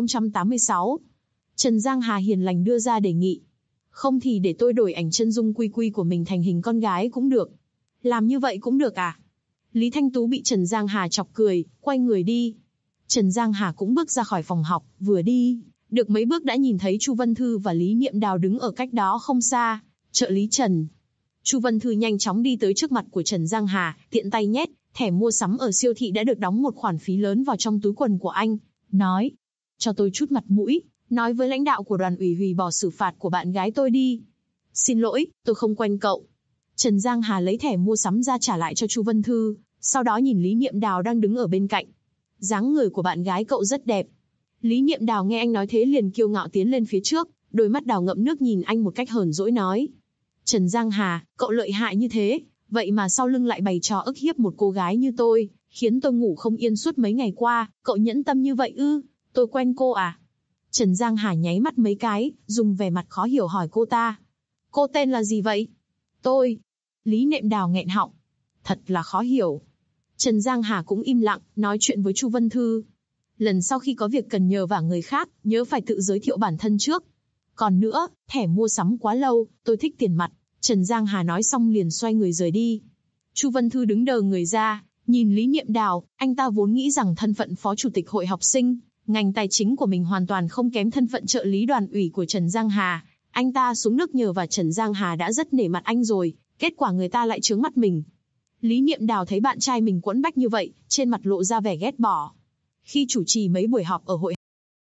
10.086. Trần Giang Hà hiền lành đưa ra đề nghị. Không thì để tôi đổi ảnh chân dung quy quy của mình thành hình con gái cũng được. Làm như vậy cũng được à? Lý Thanh Tú bị Trần Giang Hà chọc cười, quay người đi. Trần Giang Hà cũng bước ra khỏi phòng học, vừa đi được mấy bước đã nhìn thấy Chu Vân Thư và Lý Niệm Đào đứng ở cách đó không xa. Trợ lý Trần. Chu Vân Thư nhanh chóng đi tới trước mặt của Trần Giang Hà, tiện tay nhét thẻ mua sắm ở siêu thị đã được đóng một khoản phí lớn vào trong túi quần của anh, nói: cho tôi chút mặt mũi, nói với lãnh đạo của đoàn ủy hủy bỏ xử phạt của bạn gái tôi đi. Xin lỗi, tôi không quen cậu. Trần Giang Hà lấy thẻ mua sắm ra trả lại cho Chu Vân Thư, sau đó nhìn Lý Niệm Đào đang đứng ở bên cạnh. Dáng người của bạn gái cậu rất đẹp. Lý Niệm Đào nghe anh nói thế liền kiêu ngạo tiến lên phía trước, đôi mắt đào ngậm nước nhìn anh một cách hờn dỗi nói: Trần Giang Hà, cậu lợi hại như thế, vậy mà sau lưng lại bày trò ức hiếp một cô gái như tôi, khiến tôi ngủ không yên suốt mấy ngày qua, cậu nhẫn tâm như vậy ư? Tôi quen cô à? Trần Giang Hà nháy mắt mấy cái, dùng vẻ mặt khó hiểu hỏi cô ta. Cô tên là gì vậy? Tôi. Lý Niệm Đào nghẹn họng. Thật là khó hiểu. Trần Giang Hà cũng im lặng, nói chuyện với Chu Vân Thư. Lần sau khi có việc cần nhờ vả người khác, nhớ phải tự giới thiệu bản thân trước. Còn nữa, thẻ mua sắm quá lâu, tôi thích tiền mặt. Trần Giang Hà nói xong liền xoay người rời đi. Chu Vân Thư đứng đờ người ra, nhìn Lý Niệm Đào, anh ta vốn nghĩ rằng thân phận phó chủ tịch hội học sinh, ngành tài chính của mình hoàn toàn không kém thân phận trợ lý đoàn ủy của Trần Giang Hà. Anh ta xuống nước nhờ và Trần Giang Hà đã rất nể mặt anh rồi, kết quả người ta lại trướng mắt mình. Lý Niệm Đào thấy bạn trai mình quẫn bách như vậy, trên mặt lộ ra vẻ ghét bỏ. Khi chủ trì mấy buổi họp ở hội.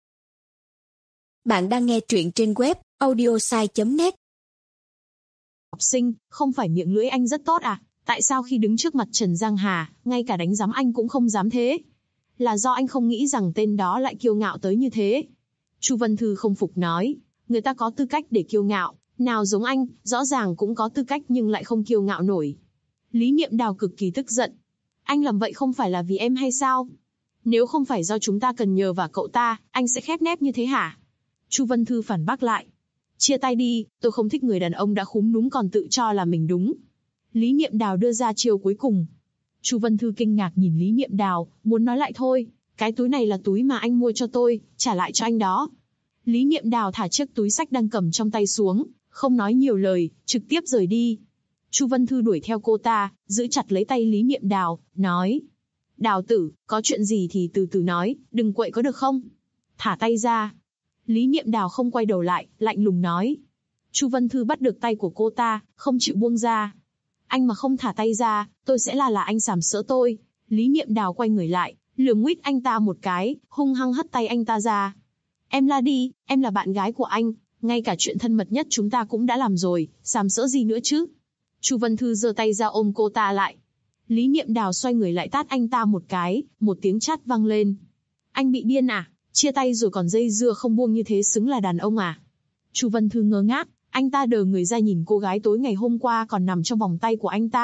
Bạn đang nghe truyện trên web audiosai.net. Học sinh, không phải miệng lưỡi anh rất tốt à? Tại sao khi đứng trước mặt Trần Giang Hà, ngay cả đánh giám anh cũng không dám thế? Là do anh không nghĩ rằng tên đó lại kiêu ngạo tới như thế. Chu Vân Thư không phục nói, người ta có tư cách để kiêu ngạo, nào giống anh, rõ ràng cũng có tư cách nhưng lại không kiêu ngạo nổi. Lý Niệm Đào cực kỳ tức giận. Anh làm vậy không phải là vì em hay sao? Nếu không phải do chúng ta cần nhờ vả cậu ta, anh sẽ khép nép như thế hả? Chu Vân Thư phản bác lại. Chia tay đi, tôi không thích người đàn ông đã khúm núm còn tự cho là mình đúng. Lý Niệm Đào đưa ra chiêu cuối cùng. Chu Vân Thư kinh ngạc nhìn Lý Niệm Đào, muốn nói lại thôi, cái túi này là túi mà anh mua cho tôi, trả lại cho anh đó. Lý Niệm Đào thả chiếc túi xách đang cầm trong tay xuống, không nói nhiều lời, trực tiếp rời đi. Chu Vân Thư đuổi theo cô ta, giữ chặt lấy tay Lý Niệm Đào, nói: Đào tử, có chuyện gì thì từ từ nói, đừng quậy có được không? Thả tay ra. Lý Niệm Đào không quay đầu lại, lạnh lùng nói. Chu Vân Thư bắt được tay của cô ta, không chịu buông ra. Anh mà không thả tay ra, tôi sẽ là anh sàm sỡ tôi. Lý Niệm Đào quay người lại, lườm nguýt anh ta một cái, hung hăng hất tay anh ta ra. Em la đi, em là bạn gái của anh, ngay cả chuyện thân mật nhất chúng ta cũng đã làm rồi, sàm sỡ gì nữa chứ? Chu Vân Thư giơ tay ra ôm cô ta lại. Lý Niệm Đào xoay người lại tát anh ta một cái, một tiếng chát vang lên. Anh bị điên à? Chia tay rồi còn dây dưa không buông như thế xứng là đàn ông à? Chu Vân Thư ngơ ngác, anh ta đờ người ra nhìn cô gái tối ngày hôm qua còn nằm trong vòng tay của anh ta,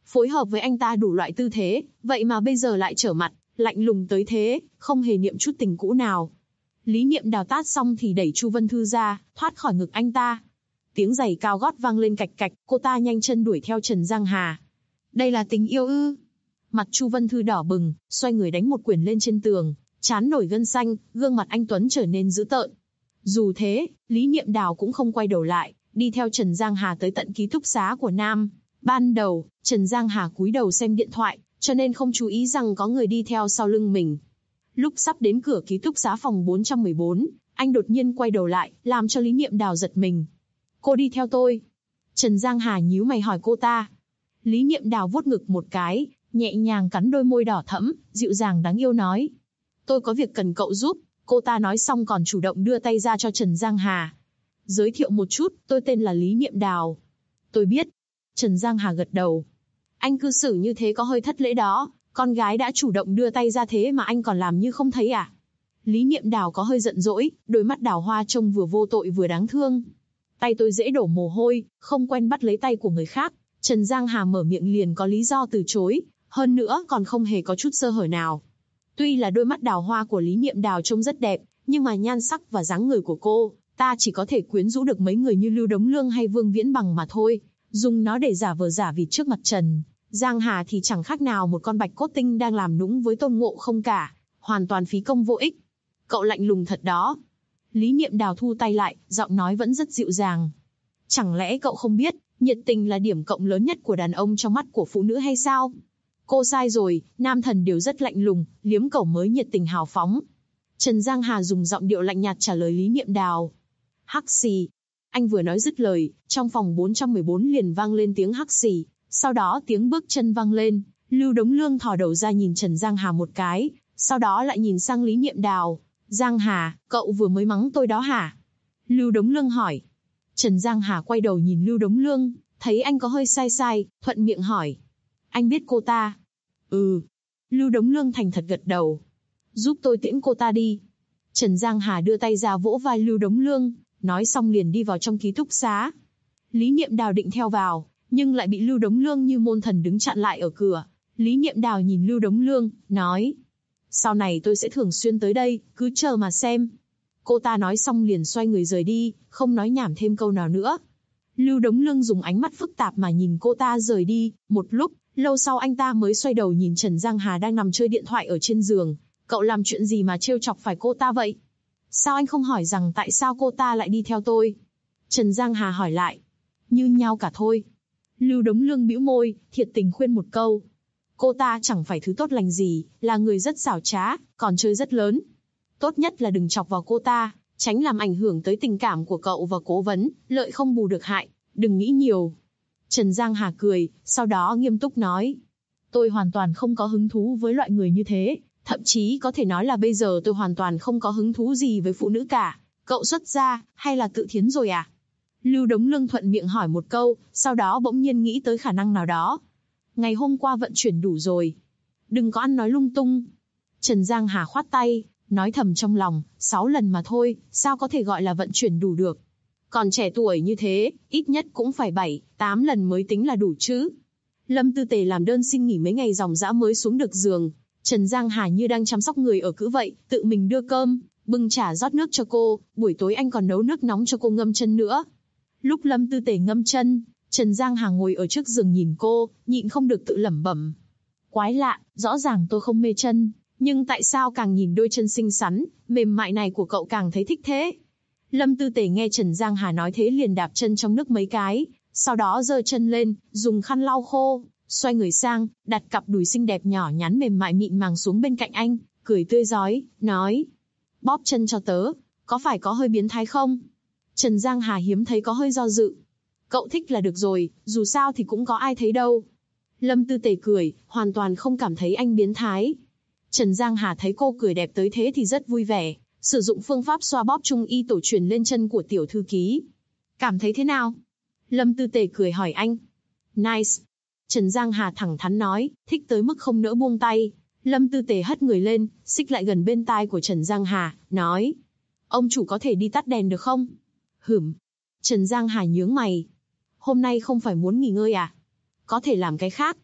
phối hợp với anh ta đủ loại tư thế, vậy mà bây giờ lại trở mặt, lạnh lùng tới thế, không hề niệm chút tình cũ nào. Lý Niệm Đào tát xong thì đẩy Chu Vân Thư ra, thoát khỏi ngực anh ta. Tiếng giày cao gót vang lên cạch cạch, cô ta nhanh chân đuổi theo Trần Giang Hà. Đây là tình yêu ư? Mặt Chu Vân Thư đỏ bừng, xoay người đánh một quyền lên trên tường, trán nổi gân xanh, gương mặt anh tuấn trở nên dữ tợn. Dù thế, Lý Niệm Đào cũng không quay đầu lại, đi theo Trần Giang Hà tới tận ký túc xá của Nam. Ban đầu, Trần Giang Hà cúi đầu xem điện thoại, cho nên không chú ý rằng có người đi theo sau lưng mình. Lúc sắp đến cửa ký túc xá phòng 414, anh đột nhiên quay đầu lại, làm cho Lý Niệm Đào giật mình. Cô đi theo tôi. Trần Giang Hà nhíu mày hỏi cô ta. Lý Niệm Đào vuốt ngực một cái, nhẹ nhàng cắn đôi môi đỏ thẫm, dịu dàng đáng yêu nói. Tôi có việc cần cậu giúp. Cô ta nói xong còn chủ động đưa tay ra cho Trần Giang Hà. Giới thiệu một chút, tôi tên là Lý Niệm Đào. Tôi biết. Trần Giang Hà gật đầu. Anh cư xử như thế có hơi thất lễ đó, con gái đã chủ động đưa tay ra thế mà anh còn làm như không thấy à? Lý Niệm Đào có hơi giận dỗi, đôi mắt đào hoa trông vừa vô tội vừa đáng thương. Tay tôi dễ đổ mồ hôi, không quen bắt lấy tay của người khác. Trần Giang Hà mở miệng liền có lý do từ chối, hơn nữa còn không hề có chút sơ hở nào. Tuy là đôi mắt đào hoa của Lý Niệm Đào trông rất đẹp, nhưng mà nhan sắc và dáng người của cô, ta chỉ có thể quyến rũ được mấy người như Lưu Đống Lương hay Vương Viễn Bằng mà thôi. Dùng nó để giả vờ giả vịt trước mặt Trần Giang Hà thì chẳng khác nào một con bạch cốt tinh đang làm nũng với Tôn Ngộ Không cả, hoàn toàn phí công vô ích. Cậu lạnh lùng thật đó. Lý Niệm Đào thu tay lại, giọng nói vẫn rất dịu dàng. Chẳng lẽ cậu không biết, nhiệt tình là điểm cộng lớn nhất của đàn ông trong mắt của phụ nữ hay sao? Cô sai rồi, nam thần đều rất lạnh lùng, liếm cẩu mới nhiệt tình hào phóng. Trần Giang Hà dùng giọng điệu lạnh nhạt trả lời Lý Niệm Đào. Hắc xì. Anh vừa nói dứt lời, trong phòng 414 liền vang lên tiếng hắc xì. Sau đó tiếng bước chân vang lên, Lưu Đống Lương thò đầu ra nhìn Trần Giang Hà một cái, sau đó lại nhìn sang Lý Niệm Đào. Giang Hà, cậu vừa mới mắng tôi đó hả? Lưu Đống Lương hỏi. Trần Giang Hà quay đầu nhìn Lưu Đống Lương, thấy anh có hơi sai, thuận miệng hỏi. Anh biết cô ta? Ừ. Lưu Đống Lương thành thật gật đầu. Giúp tôi tiễn cô ta đi. Trần Giang Hà đưa tay ra vỗ vai Lưu Đống Lương, nói xong liền đi vào trong ký túc xá. Lý Niệm Đào định theo vào, nhưng lại bị Lưu Đống Lương như môn thần đứng chặn lại ở cửa. Lý Niệm Đào nhìn Lưu Đống Lương, nói. Sau này tôi sẽ thường xuyên tới đây, cứ chờ mà xem. Cô ta nói xong liền xoay người rời đi, không nói nhảm thêm câu nào nữa. Lưu Đống Lương dùng ánh mắt phức tạp mà nhìn cô ta rời đi, một lúc, lâu sau anh ta mới xoay đầu nhìn Trần Giang Hà đang nằm chơi điện thoại ở trên giường. Cậu làm chuyện gì mà trêu chọc phải cô ta vậy? Sao anh không hỏi rằng tại sao cô ta lại đi theo tôi? Trần Giang Hà hỏi lại. Như nhau cả thôi. Lưu Đống Lương bĩu môi, thiệt tình khuyên một câu. Cô ta chẳng phải thứ tốt lành gì, là người rất xảo trá, còn chơi rất lớn. Tốt nhất là đừng chọc vào cô ta, tránh làm ảnh hưởng tới tình cảm của cậu và cố vấn, lợi không bù được hại, đừng nghĩ nhiều. Trần Giang Hà cười, sau đó nghiêm túc nói. Tôi hoàn toàn không có hứng thú với loại người như thế, thậm chí có thể nói là bây giờ tôi hoàn toàn không có hứng thú gì với phụ nữ cả. Cậu xuất gia, hay là tự thiến rồi à? Lưu Đống Lương thuận miệng hỏi một câu, sau đó bỗng nhiên nghĩ tới khả năng nào đó. Ngày hôm qua vận chuyển đủ rồi. Đừng có ăn nói lung tung. Trần Giang Hà khoát tay, nói thầm trong lòng, 6 lần mà thôi, sao có thể gọi là vận chuyển đủ được. Còn trẻ tuổi như thế, ít nhất cũng phải 7, 8 lần mới tính là đủ chứ. Lâm Tư Tề làm đơn xin nghỉ mấy ngày dòng dã mới xuống được giường. Trần Giang Hà như đang chăm sóc người ở cữ vậy, tự mình đưa cơm, bưng trà rót nước cho cô, buổi tối anh còn nấu nước nóng cho cô ngâm chân nữa. Lúc Lâm Tư Tề ngâm chân, Trần Giang Hà ngồi ở trước giường nhìn cô, nhịn không được tự lẩm bẩm. Quái lạ, rõ ràng tôi không mê chân, nhưng tại sao càng nhìn đôi chân xinh xắn, mềm mại này của cậu càng thấy thích thế? Lâm Tư Tề nghe Trần Giang Hà nói thế liền đạp chân trong nước mấy cái, sau đó giơ chân lên, dùng khăn lau khô, xoay người sang, đặt cặp đùi xinh đẹp nhỏ nhắn mềm mại mịn màng xuống bên cạnh anh, cười tươi rói, nói. Bóp chân cho tớ, có phải có hơi biến thái không? Trần Giang Hà hiếm thấy có hơi do dự. Cậu thích là được rồi, dù sao thì cũng có ai thấy đâu. Lâm Tư Tề cười, hoàn toàn không cảm thấy anh biến thái. Trần Giang Hà thấy cô cười đẹp tới thế thì rất vui vẻ, sử dụng phương pháp xoa bóp trung y tổ truyền lên chân của tiểu thư ký. Cảm thấy thế nào? Lâm Tư Tề cười hỏi anh. Nice. Trần Giang Hà thẳng thắn nói, thích tới mức không nỡ buông tay. Lâm Tư Tề hất người lên, xích lại gần bên tai của Trần Giang Hà, nói. Ông chủ có thể đi tắt đèn được không? Hửm. Trần Giang Hà nhướng mày. Hôm nay không phải muốn nghỉ ngơi à? Có thể làm cái khác.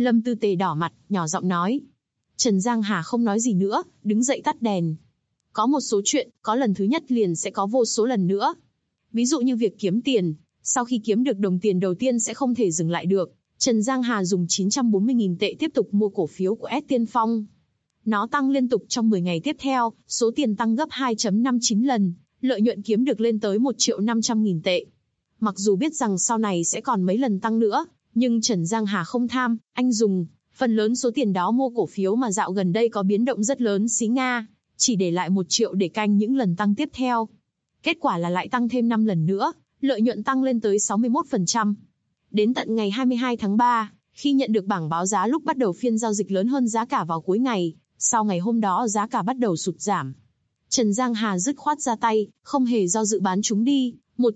Lâm Tư Tề đỏ mặt, nhỏ giọng nói. Trần Giang Hà không nói gì nữa, đứng dậy tắt đèn. Có một số chuyện, có lần thứ nhất liền sẽ có vô số lần nữa. Ví dụ như việc kiếm tiền, sau khi kiếm được đồng tiền đầu tiên sẽ không thể dừng lại được. Trần Giang Hà dùng 940.000 tệ tiếp tục mua cổ phiếu của S Tiên Phong. Nó tăng liên tục trong 10 ngày tiếp theo, số tiền tăng gấp 2.59 lần, lợi nhuận kiếm được lên tới 1.500.000 tệ. Mặc dù biết rằng sau này sẽ còn mấy lần tăng nữa, nhưng Trần Giang Hà không tham, anh dùng phần lớn số tiền đó mua cổ phiếu mà dạo gần đây có biến động rất lớn xí Nga, chỉ để lại 1 triệu để canh những lần tăng tiếp theo. Kết quả là lại tăng thêm 5 lần nữa, lợi nhuận tăng lên tới 61%. Đến tận ngày 22 tháng 3, khi nhận được bảng báo giá lúc bắt đầu phiên giao dịch lớn hơn giá cả vào cuối ngày, sau ngày hôm đó giá cả bắt đầu sụt giảm. Trần Giang Hà dứt khoát ra tay, không hề do dự bán chúng đi,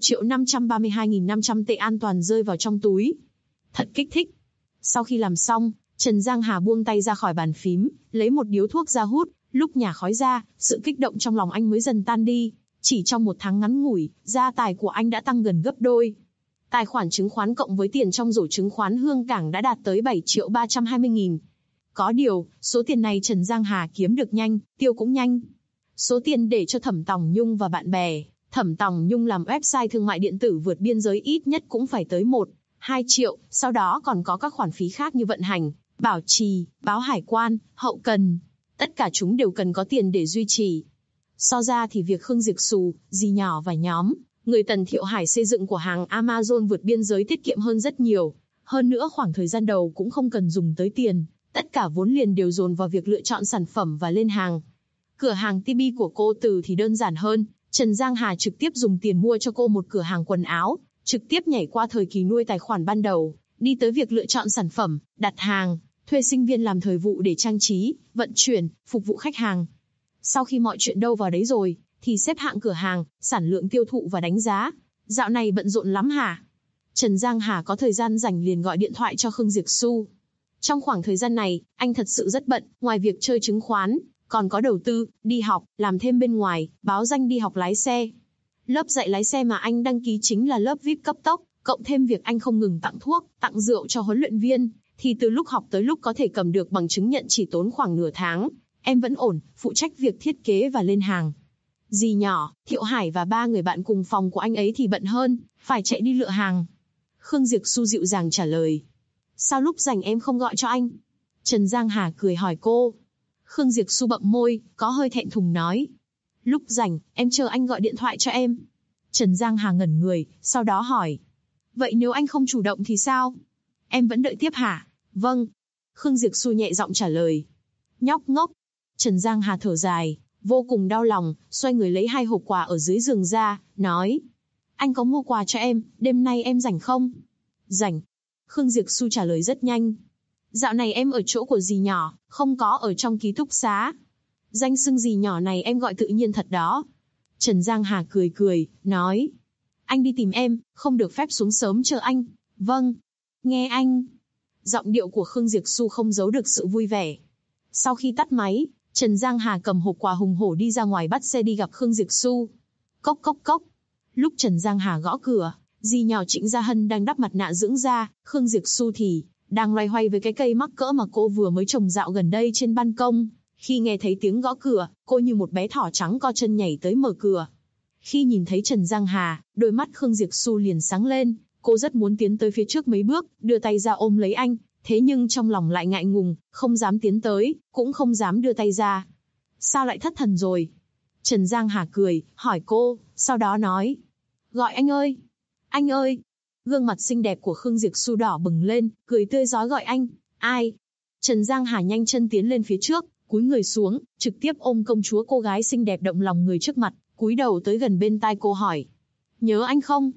1.532.500 tệ an toàn rơi vào trong túi. Thật kích thích. Sau khi làm xong, Trần Giang Hà buông tay ra khỏi bàn phím, lấy một điếu thuốc ra hút, lúc nhả khói ra, sự kích động trong lòng anh mới dần tan đi. Chỉ trong 1 tháng ngắn ngủi, gia tài của anh đã tăng gần gấp đôi. Tài khoản chứng khoán cộng với tiền trong rổ chứng khoán Hương Cảng đã đạt tới 7.320.000. Có điều, số tiền này Trần Giang Hà kiếm được nhanh, tiêu cũng nhanh. Số tiền để cho Thẩm Tòng Nhung và bạn bè. Thẩm Tòng Nhung làm website thương mại điện tử vượt biên giới ít nhất cũng phải tới 1-2 triệu, sau đó còn có các khoản phí khác như vận hành, bảo trì, báo hải quan, hậu cần. Tất cả chúng đều cần có tiền để duy trì. So ra thì việc Khương Diệp Xù, Dì Nhỏ và nhóm người Tần Thiệu Hải xây dựng của hàng Amazon vượt biên giới tiết kiệm hơn rất nhiều. Hơn nữa khoảng thời gian đầu cũng không cần dùng tới tiền, tất cả vốn liền đều dồn vào việc lựa chọn sản phẩm và lên hàng. Cửa hàng tivi của cô Từ thì đơn giản hơn, Trần Giang Hà trực tiếp dùng tiền mua cho cô một cửa hàng quần áo, trực tiếp nhảy qua thời kỳ nuôi tài khoản ban đầu, đi tới việc lựa chọn sản phẩm, đặt hàng, thuê sinh viên làm thời vụ để trang trí, vận chuyển, phục vụ khách hàng. Sau khi mọi chuyện đâu vào đấy rồi, thì xếp hạng cửa hàng, sản lượng tiêu thụ và đánh giá. Dạo này bận rộn lắm hả? Trần Giang Hà có thời gian rảnh liền gọi điện thoại cho Khương Diệp Xu. Trong khoảng thời gian này, anh thật sự rất bận, ngoài việc chơi chứng khoán, còn có đầu tư, đi học, làm thêm bên ngoài, báo danh đi học lái xe. Lớp dạy lái xe mà anh đăng ký chính là lớp VIP cấp tốc, cộng thêm việc anh không ngừng tặng thuốc, tặng rượu cho huấn luyện viên, thì từ lúc học tới lúc có thể cầm được bằng chứng nhận chỉ tốn khoảng nửa tháng. Em vẫn ổn, phụ trách việc thiết kế và lên hàng. Dì Nhỏ, Thiệu Hải và 3 người bạn cùng phòng của anh ấy thì bận hơn, phải chạy đi lựa hàng. Khương Diệp Xu dịu dàng trả lời. Sao lúc rảnh em không gọi cho anh? Trần Giang Hà cười hỏi cô. Khương Diệp Xu bậm môi, có hơi thẹn thùng nói. Lúc rảnh, em chờ anh gọi điện thoại cho em. Trần Giang Hà ngẩn người, sau đó hỏi. Vậy nếu anh không chủ động thì sao? Em vẫn đợi tiếp hả? Vâng. Khương Diệp Xu nhẹ giọng trả lời. Nhóc ngốc. Trần Giang Hà thở dài, vô cùng đau lòng, xoay người lấy 2 hộp quà ở dưới giường ra, nói. Anh có mua quà cho em, đêm nay em rảnh không? Rảnh. Khương Diệp Xu trả lời rất nhanh. Dạo này em ở chỗ của dì Nhỏ, không có ở trong ký túc xá. Danh xưng dì Nhỏ này em gọi tự nhiên thật đó. Trần Giang Hà cười cười, nói. Anh đi tìm em, không được phép xuống sớm chờ anh. Vâng. Nghe anh. Giọng điệu của Khương Diệp Xu không giấu được sự vui vẻ. Sau khi tắt máy, Trần Giang Hà cầm hộp quà hùng hổ đi ra ngoài bắt xe đi gặp Khương Diệp Xu. Cốc cốc cốc. Lúc Trần Giang Hà gõ cửa, dì Nhỏ Trịnh Gia Hân đang đắp mặt nạ dưỡng da, Khương Diệp Xu thì đang loay hoay với cái cây mắc cỡ mà cô vừa mới trồng dạo gần đây trên ban công. Khi nghe thấy tiếng gõ cửa, cô như một bé thỏ trắng co chân nhảy tới mở cửa. Khi nhìn thấy Trần Giang Hà, đôi mắt Khương Diệp Xu liền sáng lên, cô rất muốn tiến tới phía trước mấy bước, đưa tay ra ôm lấy anh. Thế nhưng trong lòng lại ngại ngùng, không dám tiến tới, cũng không dám đưa tay ra. Sao lại thất thần rồi? Trần Giang Hà cười, hỏi cô, sau đó nói. Gọi anh ơi! Anh ơi! Gương mặt xinh đẹp của Khương Diệp Xu đỏ bừng lên, cười tươi rói gọi anh. Ai? Trần Giang Hà nhanh chân tiến lên phía trước, cúi người xuống, trực tiếp ôm công chúa cô gái xinh đẹp động lòng người trước mặt, cúi đầu tới gần bên tai cô hỏi. Nhớ anh không?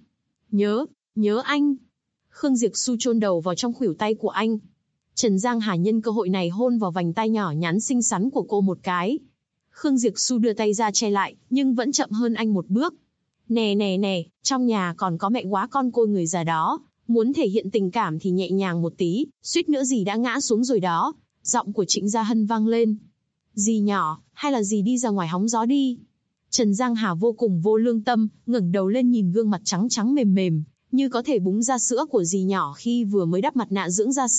Nhớ anh. Khương Diệp Xu chôn đầu vào trong khuỷu tay của anh. Trần Giang Hà nhân cơ hội này hôn vào vành tai nhỏ nhắn xinh xắn của cô một cái. Khương Diệp Xu đưa tay ra che lại, nhưng vẫn chậm hơn anh một bước. Nè, trong nhà còn có mẹ quá con cô người già đó, muốn thể hiện tình cảm thì nhẹ nhàng một tí, suýt nữa gì đã ngã xuống rồi đó. Giọng của Trịnh Gia Hân vang lên. Dì Nhỏ, hay là dì đi ra ngoài hóng gió đi. Trần Giang Hà vô cùng vô lương tâm, ngẩng đầu lên nhìn gương mặt trắng trắng mềm mềm, như có thể búng ra sữa của dì Nhỏ khi vừa mới đắp mặt nạ dưỡng da xong,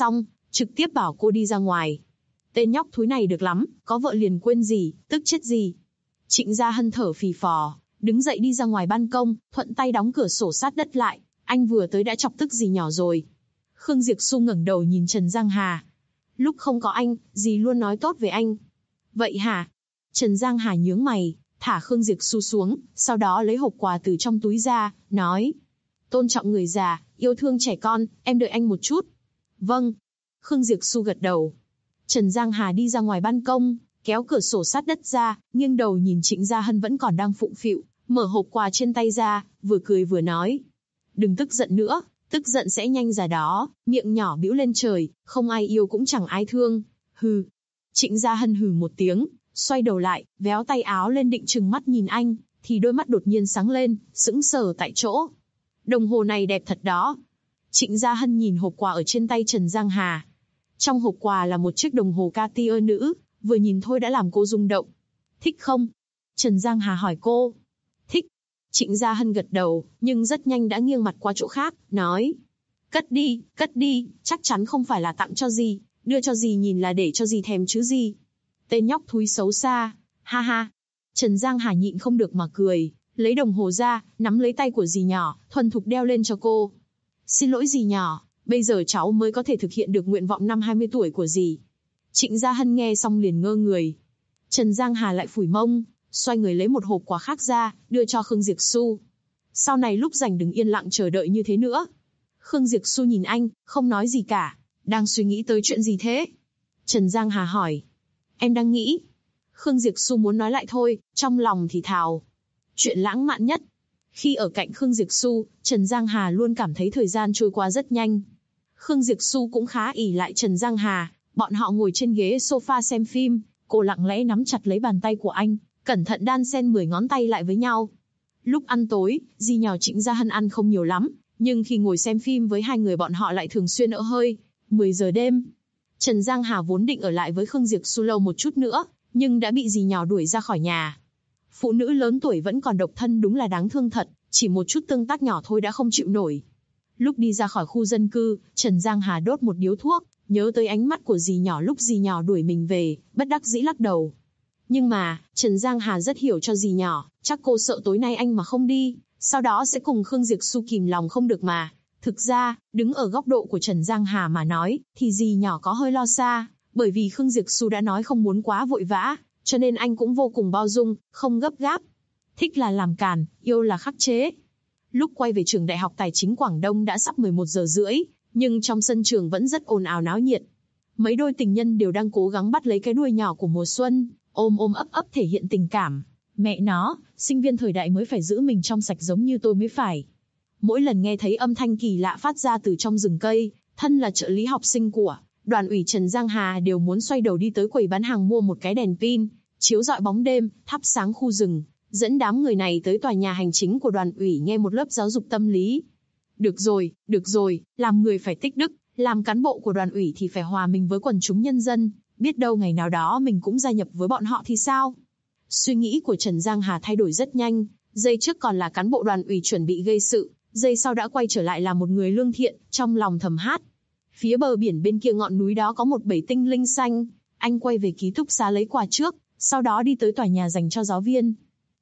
trực tiếp bảo cô đi ra ngoài. Tên nhóc thúi này được lắm, có vợ liền quên gì, tức chết gì. Trịnh Gia Hân thở phì phò, đứng dậy đi ra ngoài ban công, thuận tay đóng cửa sổ sát đất lại. Anh vừa tới đã chọc tức dì nhỏ rồi. Khương Diệp Xu ngẩng đầu nhìn Trần Giang Hà. Lúc không có anh, dì luôn nói tốt về anh. Vậy hả? Trần Giang Hà nhướng mày, thả Khương Diệp Xu xuống, sau đó lấy hộp quà từ trong túi ra, nói. Tôn trọng người già, yêu thương trẻ con, em đợi anh một chút. Vâng. Khương Diệp Xu gật đầu. Trần Giang Hà đi ra ngoài ban công, kéo cửa sổ sát đất ra, nghiêng đầu nhìn Trịnh Gia Hân vẫn còn đang phụng phịu, mở hộp quà trên tay ra, vừa cười vừa nói. Đừng tức giận nữa, tức giận sẽ nhanh già đó, miệng nhỏ bĩu lên trời, không ai yêu cũng chẳng ai thương. Hừ. Trịnh Gia Hân hừ một tiếng, xoay đầu lại, véo tay áo lên định trừng mắt nhìn anh, thì đôi mắt đột nhiên sáng lên, sững sờ tại chỗ. Đồng hồ này đẹp thật đó. Trịnh Gia Hân nhìn hộp quà ở trên tay Trần Giang Hà. Trong hộp quà là một chiếc đồng hồ Cartier nữ, vừa nhìn thôi đã làm cô rung động. Thích không? Trần Giang Hà hỏi cô. Thích. Trịnh Gia Hân gật đầu, nhưng rất nhanh đã nghiêng mặt qua chỗ khác, nói. Cất đi, chắc chắn không phải là tặng cho dì, đưa cho dì nhìn là để cho dì thèm chứ gì. Tên nhóc thúi xấu xa, ha ha. Trần Giang Hà nhịn không được mà cười, lấy đồng hồ ra, nắm lấy tay của dì nhỏ, thuần thục đeo lên cho cô. Xin lỗi dì nhỏ, bây giờ cháu mới có thể thực hiện được nguyện vọng năm 20 tuổi của dì. Trịnh Gia Hân nghe xong liền ngơ người. Trần Giang Hà lại phủi mông, xoay người lấy một hộp quà khác ra, đưa cho Khương Diệp Xu. Sau này lúc rảnh đừng yên lặng chờ đợi như thế nữa. Khương Diệp Xu nhìn anh, không nói gì cả. Đang suy nghĩ tới chuyện gì thế? Trần Giang Hà hỏi. Em đang nghĩ. Khương Diệp Xu muốn nói lại thôi, trong lòng thì thào. Chuyện lãng mạn nhất. Khi ở cạnh Khương Diệp Xu, Trần Giang Hà luôn cảm thấy thời gian trôi qua rất nhanh. Khương Diệp Xu cũng khá ỷ lại Trần Giang Hà, bọn họ ngồi trên ghế sofa xem phim, cô lặng lẽ nắm chặt lấy bàn tay của anh, cẩn thận đan xen 10 ngón tay lại với nhau. Lúc ăn tối, dì nhỏ Trịnh Gia Hân ăn không nhiều lắm, nhưng khi ngồi xem phim với hai người bọn họ lại thường xuyên ợ hơi. 10 giờ đêm. Trần Giang Hà vốn định ở lại với Khương Diệp Xu lâu một chút nữa, nhưng đã bị dì nhỏ đuổi ra khỏi nhà. Phụ nữ lớn tuổi vẫn còn độc thân đúng là đáng thương thật, chỉ một chút tương tác nhỏ thôi đã không chịu nổi. Lúc đi ra khỏi khu dân cư, Trần Giang Hà đốt một điếu thuốc, nhớ tới ánh mắt của dì nhỏ lúc dì nhỏ đuổi mình về, bất đắc dĩ lắc đầu. Nhưng mà, Trần Giang Hà rất hiểu cho dì nhỏ, chắc cô sợ tối nay anh mà không đi, sau đó sẽ cùng Khương Diệp Xu kìm lòng không được mà. Thực ra, đứng ở góc độ của Trần Giang Hà mà nói, thì dì nhỏ có hơi lo xa, bởi vì Khương Diệp Xu đã nói không muốn quá vội vã, cho nên anh cũng vô cùng bao dung, không gấp gáp. Thích là làm càn, yêu là khắc chế. Lúc quay về trường Đại học Tài chính Quảng Đông đã sắp 11 giờ rưỡi, nhưng trong sân trường vẫn rất ồn ào náo nhiệt. Mấy đôi tình nhân đều đang cố gắng bắt lấy cái đuôi nhỏ của mùa xuân, ôm ôm ấp ấp thể hiện tình cảm. Mẹ nó, sinh viên thời đại mới phải giữ mình trong sạch giống như tôi mới phải. Mỗi lần nghe thấy âm thanh kỳ lạ phát ra từ trong rừng cây, thân là trợ lý học sinh của Đoàn ủy Trần Giang Hà đều muốn xoay đầu đi tới quầy bán hàng mua một cái đèn pin, chiếu rọi bóng đêm, thắp sáng khu rừng, dẫn đám người này tới tòa nhà hành chính của Đoàn ủy nghe một lớp giáo dục tâm lý. Được rồi, làm người phải tích đức, làm cán bộ của Đoàn ủy thì phải hòa mình với quần chúng nhân dân, biết đâu ngày nào đó mình cũng gia nhập với bọn họ thì sao? Suy nghĩ của Trần Giang Hà thay đổi rất nhanh, giây trước còn là cán bộ Đoàn ủy chuẩn bị gây sự, giây sau đã quay trở lại là một người lương thiện, trong lòng thầm hát. Phía bờ biển bên kia ngọn núi đó có một bầy tinh linh xanh, anh quay về ký túc xá lấy quà trước, sau đó đi tới tòa nhà dành cho giáo viên.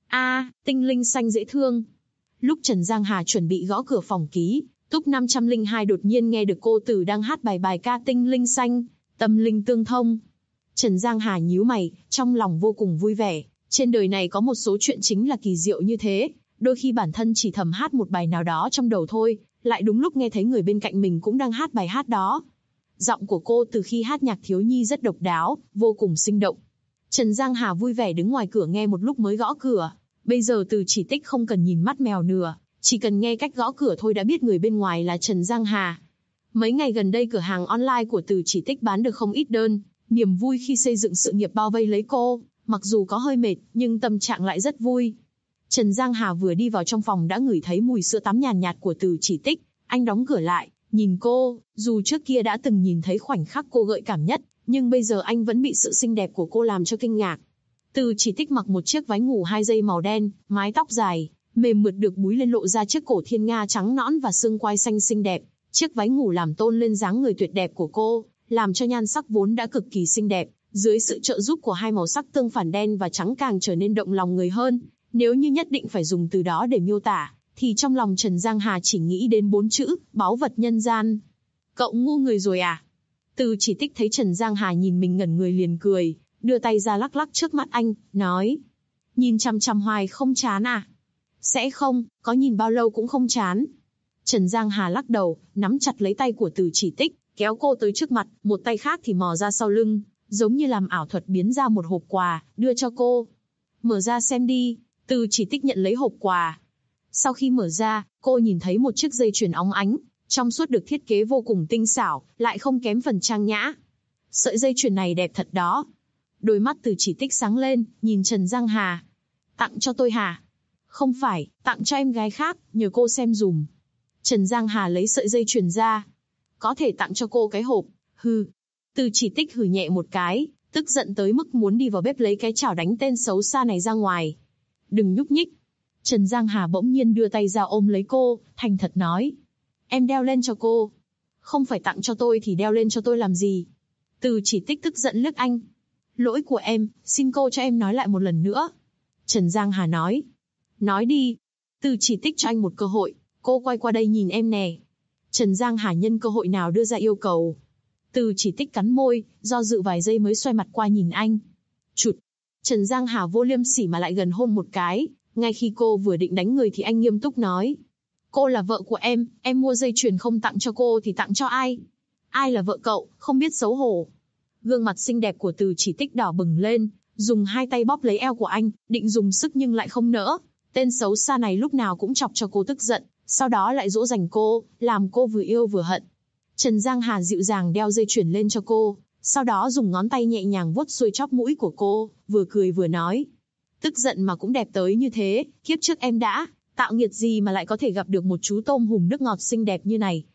Tinh linh xanh dễ thương. Lúc Trần Giang Hà chuẩn bị gõ cửa phòng ký túc 502 đột nhiên nghe được cô Tử đang hát bài ca Tinh linh xanh, tâm linh tương thông. Trần Giang Hà nhíu mày, trong lòng vô cùng vui vẻ. Trên đời này có một số chuyện chính là kỳ diệu như thế, đôi khi bản thân chỉ thầm hát một bài nào đó trong đầu thôi, lại đúng lúc nghe thấy người bên cạnh mình cũng đang hát bài hát đó. Giọng của cô từ khi hát nhạc thiếu nhi rất độc đáo, vô cùng sinh động. Trần Giang Hà vui vẻ đứng ngoài cửa nghe một lúc mới gõ cửa. Bây giờ Từ Chỉ Tích không cần nhìn mắt mèo nữa, chỉ cần nghe cách gõ cửa thôi đã biết người bên ngoài là Trần Giang Hà. Mấy ngày gần đây cửa hàng online của Từ Chỉ Tích bán được không ít đơn, niềm vui khi xây dựng sự nghiệp bao vây lấy cô, mặc dù có hơi mệt nhưng tâm trạng lại rất vui. Trần Giang Hà vừa đi vào trong phòng đã ngửi thấy mùi sữa tắm nhàn nhạt của Từ Chỉ Tích, anh đóng cửa lại, nhìn cô, dù trước kia đã từng nhìn thấy khoảnh khắc cô gợi cảm nhất, nhưng bây giờ anh vẫn bị sự xinh đẹp của cô làm cho kinh ngạc. Từ Chỉ Tích mặc một chiếc váy ngủ 2 dây màu đen, mái tóc dài, mềm mượt được búi lên lộ ra chiếc cổ thiên nga trắng nõn và xương quai xanh xinh đẹp. Chiếc váy ngủ làm tôn lên dáng người tuyệt đẹp của cô, làm cho nhan sắc vốn đã cực kỳ xinh đẹp, dưới sự trợ giúp của hai màu sắc tương phản đen và trắng càng trở nên động lòng người hơn. Nếu như nhất định phải dùng từ đó để miêu tả, thì trong lòng Trần Giang Hà chỉ nghĩ đến 4 chữ, báu vật nhân gian. Cậu ngu người rồi à? Từ Chỉ Tích thấy Trần Giang Hà nhìn mình ngẩn người liền cười, đưa tay ra lắc lắc trước mắt anh, nói. Nhìn chằm chằm hoài không chán à? Sẽ không, có nhìn bao lâu cũng không chán. Trần Giang Hà lắc đầu, nắm chặt lấy tay của Từ Chỉ Tích, kéo cô tới trước mặt, một tay khác thì mò ra sau lưng, giống như làm ảo thuật biến ra một hộp quà, đưa cho cô. Mở ra xem đi. Từ Chỉ Tích nhận lấy hộp quà. Sau khi mở ra, cô nhìn thấy một chiếc dây chuyền óng ánh, trong suốt được thiết kế vô cùng tinh xảo, lại không kém phần trang nhã. Sợi dây chuyền này đẹp thật đó. Đôi mắt Từ Chỉ Tích sáng lên, nhìn Trần Giang Hà. Tặng cho tôi hả? Không phải, tặng cho em gái khác, nhờ cô xem dùm. Trần Giang Hà lấy sợi dây chuyền ra. Có thể tặng cho cô cái hộp. Hừ. Từ Chỉ Tích hừ nhẹ một cái, tức giận tới mức muốn đi vào bếp lấy cái chảo đánh tên xấu xa này ra ngoài. Đừng nhúc nhích. Trần Giang Hà bỗng nhiên đưa tay ra ôm lấy cô, thành thật nói. Em đeo lên cho cô. Không phải tặng cho tôi thì đeo lên cho tôi làm gì? Từ Chỉ Tích tức giận liếc anh. Lỗi của em, xin cô cho em nói lại một lần nữa. Trần Giang Hà nói. Nói đi. Từ Chỉ Tích cho anh một cơ hội, cô quay qua đây nhìn em nè. Trần Giang Hà nhân cơ hội nào đưa ra yêu cầu. Từ Chỉ Tích cắn môi, do dự vài giây mới xoay mặt qua nhìn anh. Chụt. Trần Giang Hà vô liêm sỉ mà lại gần hôn một cái. Ngay khi cô vừa định đánh người thì anh nghiêm túc nói. Cô là vợ của em mua dây chuyền không tặng cho cô thì tặng cho ai? Ai là vợ cậu, không biết xấu hổ. Gương mặt xinh đẹp của Từ Chỉ Tích đỏ bừng lên, dùng hai tay bóp lấy eo của anh, định dùng sức nhưng lại không nỡ. Tên xấu xa này lúc nào cũng chọc cho cô tức giận, sau đó lại dỗ dành cô, làm cô vừa yêu vừa hận. Trần Giang Hà dịu dàng đeo dây chuyền lên cho cô, sau đó dùng ngón tay nhẹ nhàng vuốt xuôi chóp mũi của cô, vừa cười vừa nói. Tức giận mà cũng đẹp tới như thế, kiếp trước em đã tạo nghiệt gì mà lại có thể gặp được một chú tôm hùm nước ngọt xinh đẹp như này.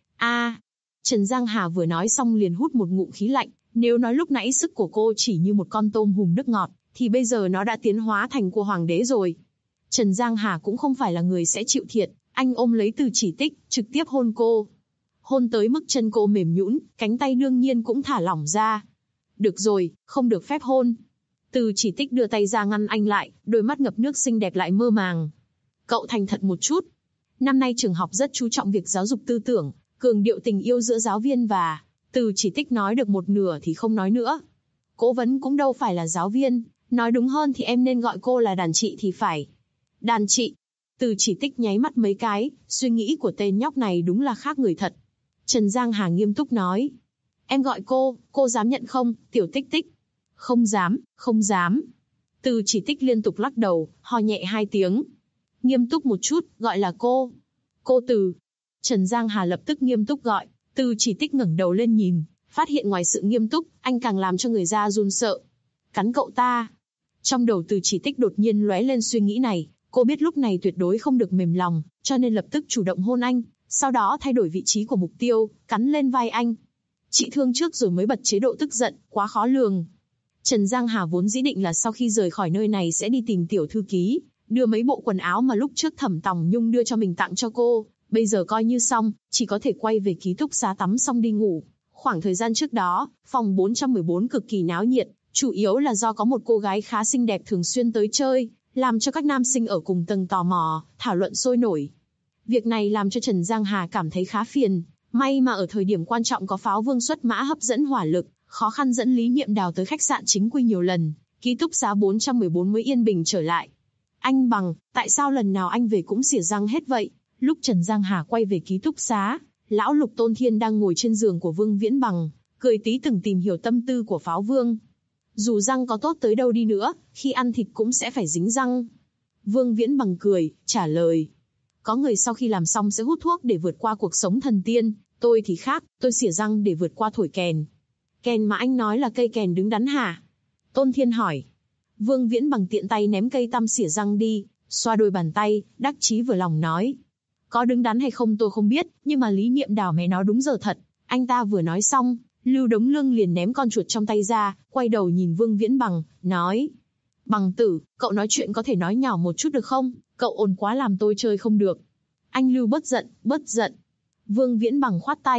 Trần Giang Hà vừa nói xong liền hút một ngụm khí lạnh, nếu nói lúc nãy sức của cô chỉ như một con tôm hùm nước ngọt, thì bây giờ nó đã tiến hóa thành của hoàng đế rồi. Trần Giang Hà cũng không phải là người sẽ chịu thiệt, anh ôm lấy Từ Chỉ Tích, trực tiếp hôn cô. Hôn tới mức chân cô mềm nhũn, cánh tay đương nhiên cũng thả lỏng ra. Được rồi, không được phép hôn. Từ Chỉ Tích đưa tay ra ngăn anh lại, đôi mắt ngập nước xinh đẹp lại mơ màng. Cậu thành thật một chút. Năm nay trường học rất chú trọng việc giáo dục tư tưởng, cường điệu tình yêu giữa giáo viên và... Từ Chỉ Tích nói được một nửa thì không nói nữa. Cố vấn cũng đâu phải là giáo viên, nói đúng hơn thì em nên gọi cô là đàn chị thì phải. Đàn chị. Từ Chỉ Tích nháy mắt mấy cái, suy nghĩ của tên nhóc này đúng là khác người thật. Trần Giang Hà nghiêm túc nói. Em gọi cô dám nhận không, tiểu Tích Tích? Không dám, không dám. Từ Chỉ Tích liên tục lắc đầu, ho nhẹ hai tiếng. Nghiêm túc một chút, gọi là cô. Cô Từ. Trần Giang Hà lập tức nghiêm túc gọi. Từ Chỉ Tích ngẩng đầu lên nhìn, phát hiện ngoài sự nghiêm túc, anh càng làm cho người ta run sợ. Cắn cậu ta. Trong đầu Từ Chỉ Tích đột nhiên lóe lên suy nghĩ này, cô biết lúc này tuyệt đối không được mềm lòng, cho nên lập tức chủ động hôn anh, sau đó thay đổi vị trí của mục tiêu, cắn lên vai anh. Chị thương trước rồi mới bật chế độ tức giận, quá khó lường. Trần Giang Hà vốn dĩ định là sau khi rời khỏi nơi này sẽ đi tìm tiểu thư ký, đưa mấy bộ quần áo mà lúc trước Thẩm Tòng Nhung đưa cho mình tặng cho cô. Bây giờ coi như xong, chỉ có thể quay về ký túc xá tắm xong đi ngủ. Khoảng thời gian trước đó, phòng 414 cực kỳ náo nhiệt, chủ yếu là do có một cô gái khá xinh đẹp thường xuyên tới chơi, làm cho các nam sinh ở cùng tầng tò mò, thảo luận sôi nổi. Việc này làm cho Trần Giang Hà cảm thấy khá phiền, may mà ở thời điểm quan trọng có Pháo Vương xuất mã hấp dẫn hỏa lực, khó khăn dẫn Lý Nhiệm Đào tới khách sạn chính quy nhiều lần, ký túc xá 414 mới yên bình trở lại. Anh Bằng, tại sao lần nào anh về cũng xỉa răng hết vậy? Lúc Trần Giang Hà quay về ký túc xá, lão Lục Tôn Thiên đang ngồi trên giường của Vương Viễn Bằng, cười tí từng tìm hiểu tâm tư của Pháo Vương. Dù răng có tốt tới đâu đi nữa, khi ăn thịt cũng sẽ phải dính răng. Vương Viễn Bằng cười, trả lời. Có người sau khi làm xong sẽ hút thuốc để vượt qua cuộc sống thần tiên, tôi thì khác, tôi xỉa răng để vượt qua thổi kèn. Kèn mà anh nói là cây kèn đứng đắn hả? Tôn Thiên hỏi. Vương Viễn Bằng tiện tay ném cây tăm xỉa răng đi, xoa đôi bàn tay, đắc chí vừa lòng nói. Có đứng đắn hay không tôi không biết, nhưng mà Lý Nhiệm Đào mẹ nói đúng giờ thật. Anh ta vừa nói xong, Lưu Đống Lương liền ném con chuột trong tay ra, quay đầu nhìn Vương Viễn Bằng, nói. Bằng tử, cậu nói chuyện có thể nói nhỏ một chút được không? Cậu ồn quá làm tôi chơi không được. Anh Lưu bớt giận, bớt giận. Vương Viễn Bằng khoát tay,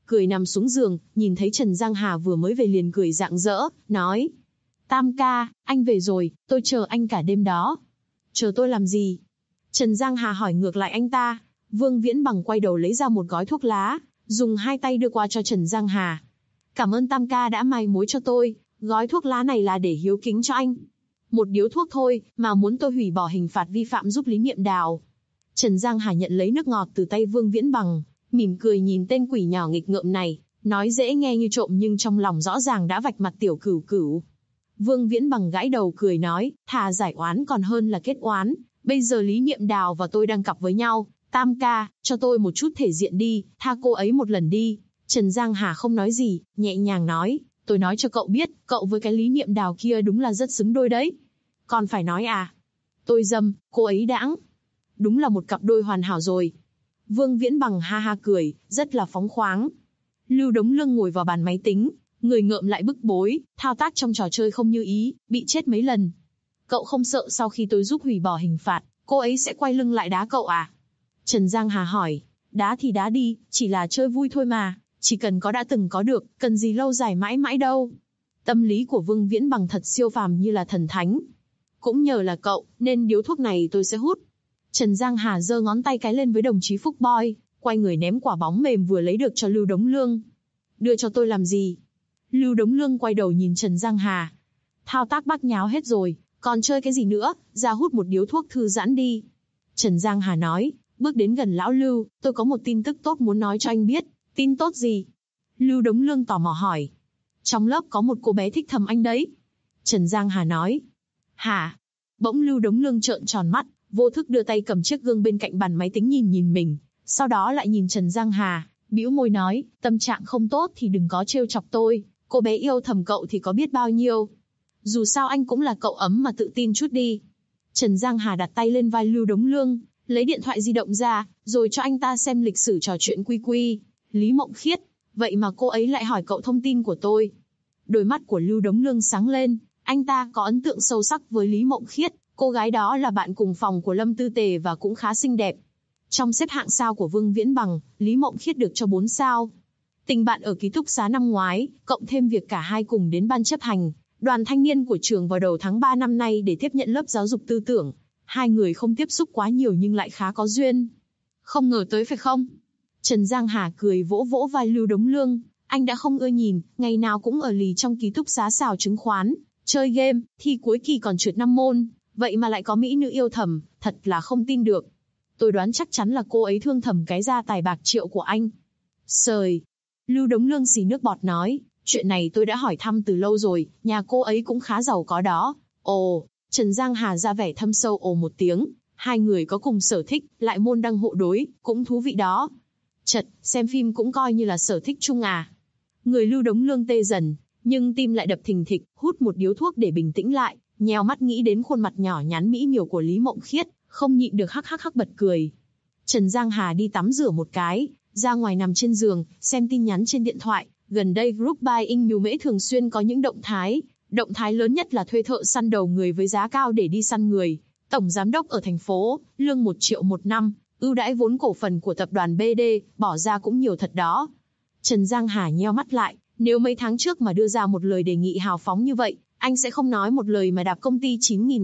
cười nằm xuống giường, nhìn thấy Trần Giang Hà vừa mới về liền cười rạng rỡ, nói. Tam ca, anh về rồi, tôi chờ anh cả đêm đó. Chờ tôi làm gì? Trần Giang Hà hỏi ngược lại anh ta. Vương Viễn Bằng quay đầu lấy ra một gói thuốc lá, dùng hai tay đưa qua cho Trần Giang Hà. Cảm ơn Tam ca đã may mối cho tôi, gói thuốc lá này là để hiếu kính cho anh. Một điếu thuốc thôi, mà muốn tôi hủy bỏ hình phạt vi phạm giúp Lý Niệm Đào. Trần Giang Hà nhận lấy nước ngọt từ tay Vương Viễn Bằng, mỉm cười nhìn tên quỷ nhỏ nghịch ngợm này, nói dễ nghe như trộm nhưng trong lòng rõ ràng đã vạch mặt tiểu cửu cửu. Vương Viễn Bằng gãi đầu cười nói, thà giải oán còn hơn là kết oán, bây giờ Lý Niệm Đào và tôi đang cặp với nhau, Tam ca, cho tôi một chút thể diện đi, tha cô ấy một lần đi. Trần Giang Hà không nói gì, nhẹ nhàng nói, tôi nói cho cậu biết, cậu với cái Lý Niệm Đào kia đúng là rất xứng đôi đấy. Còn phải nói à? Tôi dâm, cô ấy đãng. Đúng là một cặp đôi hoàn hảo rồi. Vương Viễn Bằng ha ha cười, rất là phóng khoáng. Lưu Đống Lương ngồi vào bàn máy tính, người ngợm lại bức bối, thao tác trong trò chơi không như ý, bị chết mấy lần. Cậu không sợ sau khi tôi giúp hủy bỏ hình phạt, cô ấy sẽ quay lưng lại đá cậu à? Trần Giang Hà hỏi, đá thì đá đi, chỉ là chơi vui thôi mà, chỉ cần có đã từng có được, cần gì lâu dài mãi mãi đâu. Tâm lý của Vương Viễn Bằng thật siêu phàm như là thần thánh. Cũng nhờ là cậu, nên điếu thuốc này tôi sẽ hút. Trần Giang Hà giơ ngón tay cái lên với đồng chí Phúc Boy, quay người ném quả bóng mềm vừa lấy được cho Lưu Đống Lương. Đưa cho tôi làm gì? Lưu Đống Lương quay đầu nhìn Trần Giang Hà. Thao tác bác nháo hết rồi, còn chơi cái gì nữa, ra hút một điếu thuốc thư giãn đi. Trần Giang Hà nói, bước đến gần lão Lưu, tôi có một tin tức tốt muốn nói cho anh biết. Tin tốt gì? Lưu Đống Lương tò mò hỏi. Trong lớp có một cô bé thích thầm anh đấy. Trần Giang Hà nói. Hả? Bỗng Lưu Đống Lương trợn tròn mắt, vô thức đưa tay cầm chiếc gương bên cạnh bàn máy tính nhìn mình, sau đó lại nhìn Trần Giang Hà, bĩu môi nói, tâm trạng không tốt thì đừng có trêu chọc tôi, cô bé yêu thầm cậu thì có biết bao nhiêu. Dù sao anh cũng là cậu ấm mà tự tin chút đi. Trần Giang Hà đặt tay lên vai Lưu Đống Lương, lấy điện thoại di động ra, rồi cho anh ta xem lịch sử trò chuyện quy. Lý Mộng Khiết, vậy mà cô ấy lại hỏi cậu thông tin của tôi. Đôi mắt của Lưu Đống Lương sáng lên, anh ta có ấn tượng sâu sắc với Lý Mộng Khiết, cô gái đó là bạn cùng phòng của Lâm Tư Tề và cũng khá xinh đẹp. Trong xếp hạng sao của Vương Viễn Bằng, Lý Mộng Khiết được cho 4 sao. Tình bạn ở ký túc xá năm ngoái, cộng thêm việc cả hai cùng đến ban chấp hành, đoàn thanh niên của trường vào đầu tháng 3 năm nay để tiếp nhận lớp giáo dục tư tưởng. Hai người không tiếp xúc quá nhiều nhưng lại khá có duyên. Không ngờ tới phải không? Trần Giang Hà cười vỗ vỗ vai Lưu Đống Lương, anh đã không ưa nhìn, ngày nào cũng ở lì trong ký túc xá xào chứng khoán, chơi game, thi cuối kỳ còn trượt 5 môn, vậy mà lại có mỹ nữ yêu thầm, thật là không tin được. Tôi đoán chắc chắn là cô ấy thương thầm cái gia tài bạc triệu của anh. Sời. Lưu Đống Lương xì nước bọt nói, chuyện này tôi đã hỏi thăm từ lâu rồi, nhà cô ấy cũng khá giàu có đó. Ồ, Trần Giang Hà ra vẻ thâm sâu ồ một tiếng, hai người có cùng sở thích, lại môn đăng hộ đối, cũng thú vị đó. Chật, xem phim cũng coi như là sở thích chung à. Người Lưu Đống Lương tê dần, nhưng tim lại đập thình thịch, hút một điếu thuốc để bình tĩnh lại, nheo mắt nghĩ đến khuôn mặt nhỏ nhắn mỹ miều của Lý Mộng Khiết, không nhịn được hắc hắc bật cười. Trần Giang Hà đi tắm rửa một cái, ra ngoài nằm trên giường, xem tin nhắn trên điện thoại. Gần đây Group Buying Nhu Mễ thường xuyên có những động thái lớn nhất là thuê thợ săn đầu người với giá cao để đi săn người. Tổng giám đốc ở thành phố, lương 1 triệu một năm, ưu đãi vốn cổ phần của tập đoàn BD, bỏ ra cũng nhiều thật đó. Trần Giang Hà nheo mắt lại, nếu mấy tháng trước mà đưa ra một lời đề nghị hào phóng như vậy, anh sẽ không nói một lời mà đạp công ty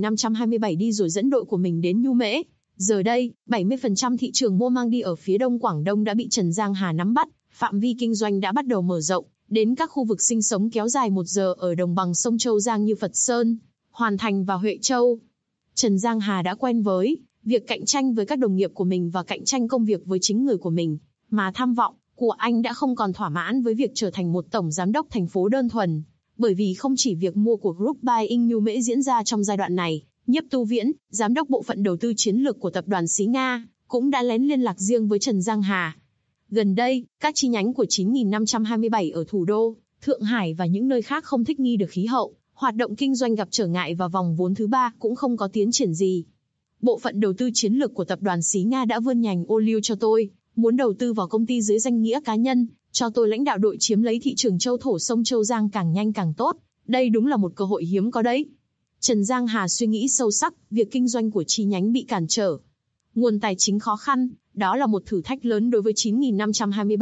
9527 đi rồi dẫn đội của mình đến Nhu Mễ. Giờ đây, 70% thị trường mua mang đi ở phía đông Quảng Đông đã bị Trần Giang Hà nắm bắt, phạm vi kinh doanh đã bắt đầu mở rộng, đến các khu vực sinh sống kéo dài 1 giờ ở đồng bằng sông Châu Giang như Phật Sơn, Hoàn Thành và Huệ Châu. Trần Giang Hà đã quen với việc cạnh tranh với các đồng nghiệp của mình và cạnh tranh công việc với chính người của mình, mà tham vọng của anh đã không còn thỏa mãn với việc trở thành một tổng giám đốc thành phố đơn thuần. Bởi vì không chỉ việc mua của Group Buying Nhu Mễ diễn ra trong giai đoạn này, Nhiếp Tu Viễn, giám đốc bộ phận đầu tư chiến lược của tập đoàn Xí Nga, cũng đã lén liên lạc riêng với Trần Giang Hà. Gần đây, các chi nhánh của 9527 ở thủ đô, Thượng Hải và những nơi khác không thích nghi được khí hậu, hoạt động kinh doanh gặp trở ngại và vòng vốn thứ 3 cũng không có tiến triển gì. Bộ phận đầu tư chiến lược của tập đoàn Xí Nga đã vươn nhành ô liu cho tôi, muốn đầu tư vào công ty dưới danh nghĩa cá nhân, cho tôi lãnh đạo đội chiếm lấy thị trường châu thổ sông Châu Giang càng nhanh càng tốt. Đây đúng là một cơ hội hiếm có đấy. Trần Giang Hà suy nghĩ sâu sắc, việc kinh doanh của chi nhánh bị cản trở. Nguồn tài chính khó khăn, đó là một thử thách lớn đối với 9527.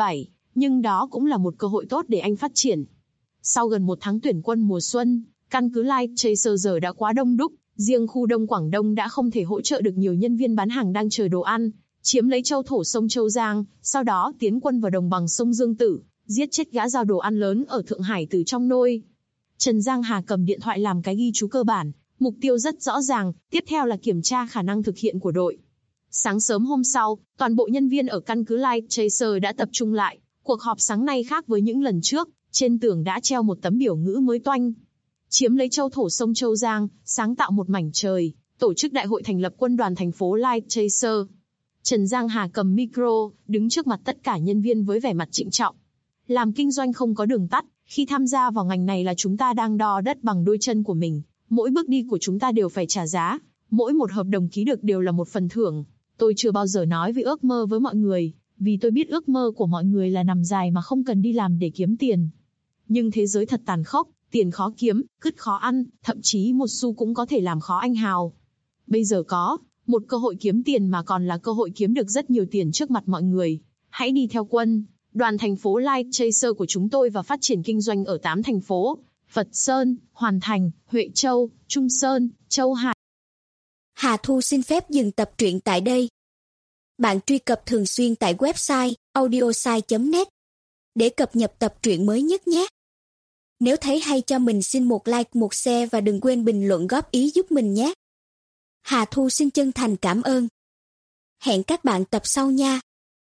Nhưng đó cũng là một cơ hội tốt để anh phát triển. Sau gần 1 tháng tuyển quân mùa xuân, căn cứ Light Chaser giờ đã quá đông đúc, riêng khu Đông Quảng Đông đã không thể hỗ trợ được nhiều nhân viên bán hàng đang chờ đồ ăn, chiếm lấy châu thổ sông Châu Giang, sau đó tiến quân vào đồng bằng sông Dương Tử, giết chết gã giao đồ ăn lớn ở Thượng Hải từ trong nôi. Trần Giang Hà cầm điện thoại làm cái ghi chú cơ bản, mục tiêu rất rõ ràng, tiếp theo là kiểm tra khả năng thực hiện của đội. Sáng sớm hôm sau, toàn bộ nhân viên ở căn cứ Light Chaser đã tập trung lại. Cuộc họp sáng nay khác với những lần trước, trên tường đã treo một tấm biểu ngữ mới toanh. Chiếm lấy châu thổ sông Châu Giang, sáng tạo một mảnh trời, tổ chức đại hội thành lập quân đoàn thành phố Light Chaser. Trần Giang Hà cầm micro, đứng trước mặt tất cả nhân viên với vẻ mặt trịnh trọng. Làm kinh doanh không có đường tắt, khi tham gia vào ngành này là chúng ta đang đo đất bằng đôi chân của mình. Mỗi bước đi của chúng ta đều phải trả giá, mỗi một hợp đồng ký được đều là một phần thưởng. Tôi chưa bao giờ nói về ước mơ với mọi người, vì tôi biết ước mơ của mọi người là nằm dài mà không cần đi làm để kiếm tiền. Nhưng thế giới thật tàn khốc, tiền khó kiếm, cứt khó ăn, thậm chí một xu cũng có thể làm khó anh hào. Bây giờ có một cơ hội kiếm tiền mà còn là cơ hội kiếm được rất nhiều tiền trước mặt mọi người. Hãy đi theo quân đoàn thành phố Light Chaser của chúng tôi và phát triển kinh doanh ở 8 thành phố: Phật Sơn, Hoàn Thành, Huệ Châu, Trung Sơn, Châu Hải. Hà Thu xin phép dừng tập truyện tại đây. Bạn truy cập thường xuyên tại website audiosai.net để cập nhật tập truyện mới nhất nhé. Nếu thấy hay cho mình xin một like, một share và đừng quên bình luận góp ý giúp mình nhé. Hà Thu xin chân thành cảm ơn. Hẹn các bạn tập sau nha.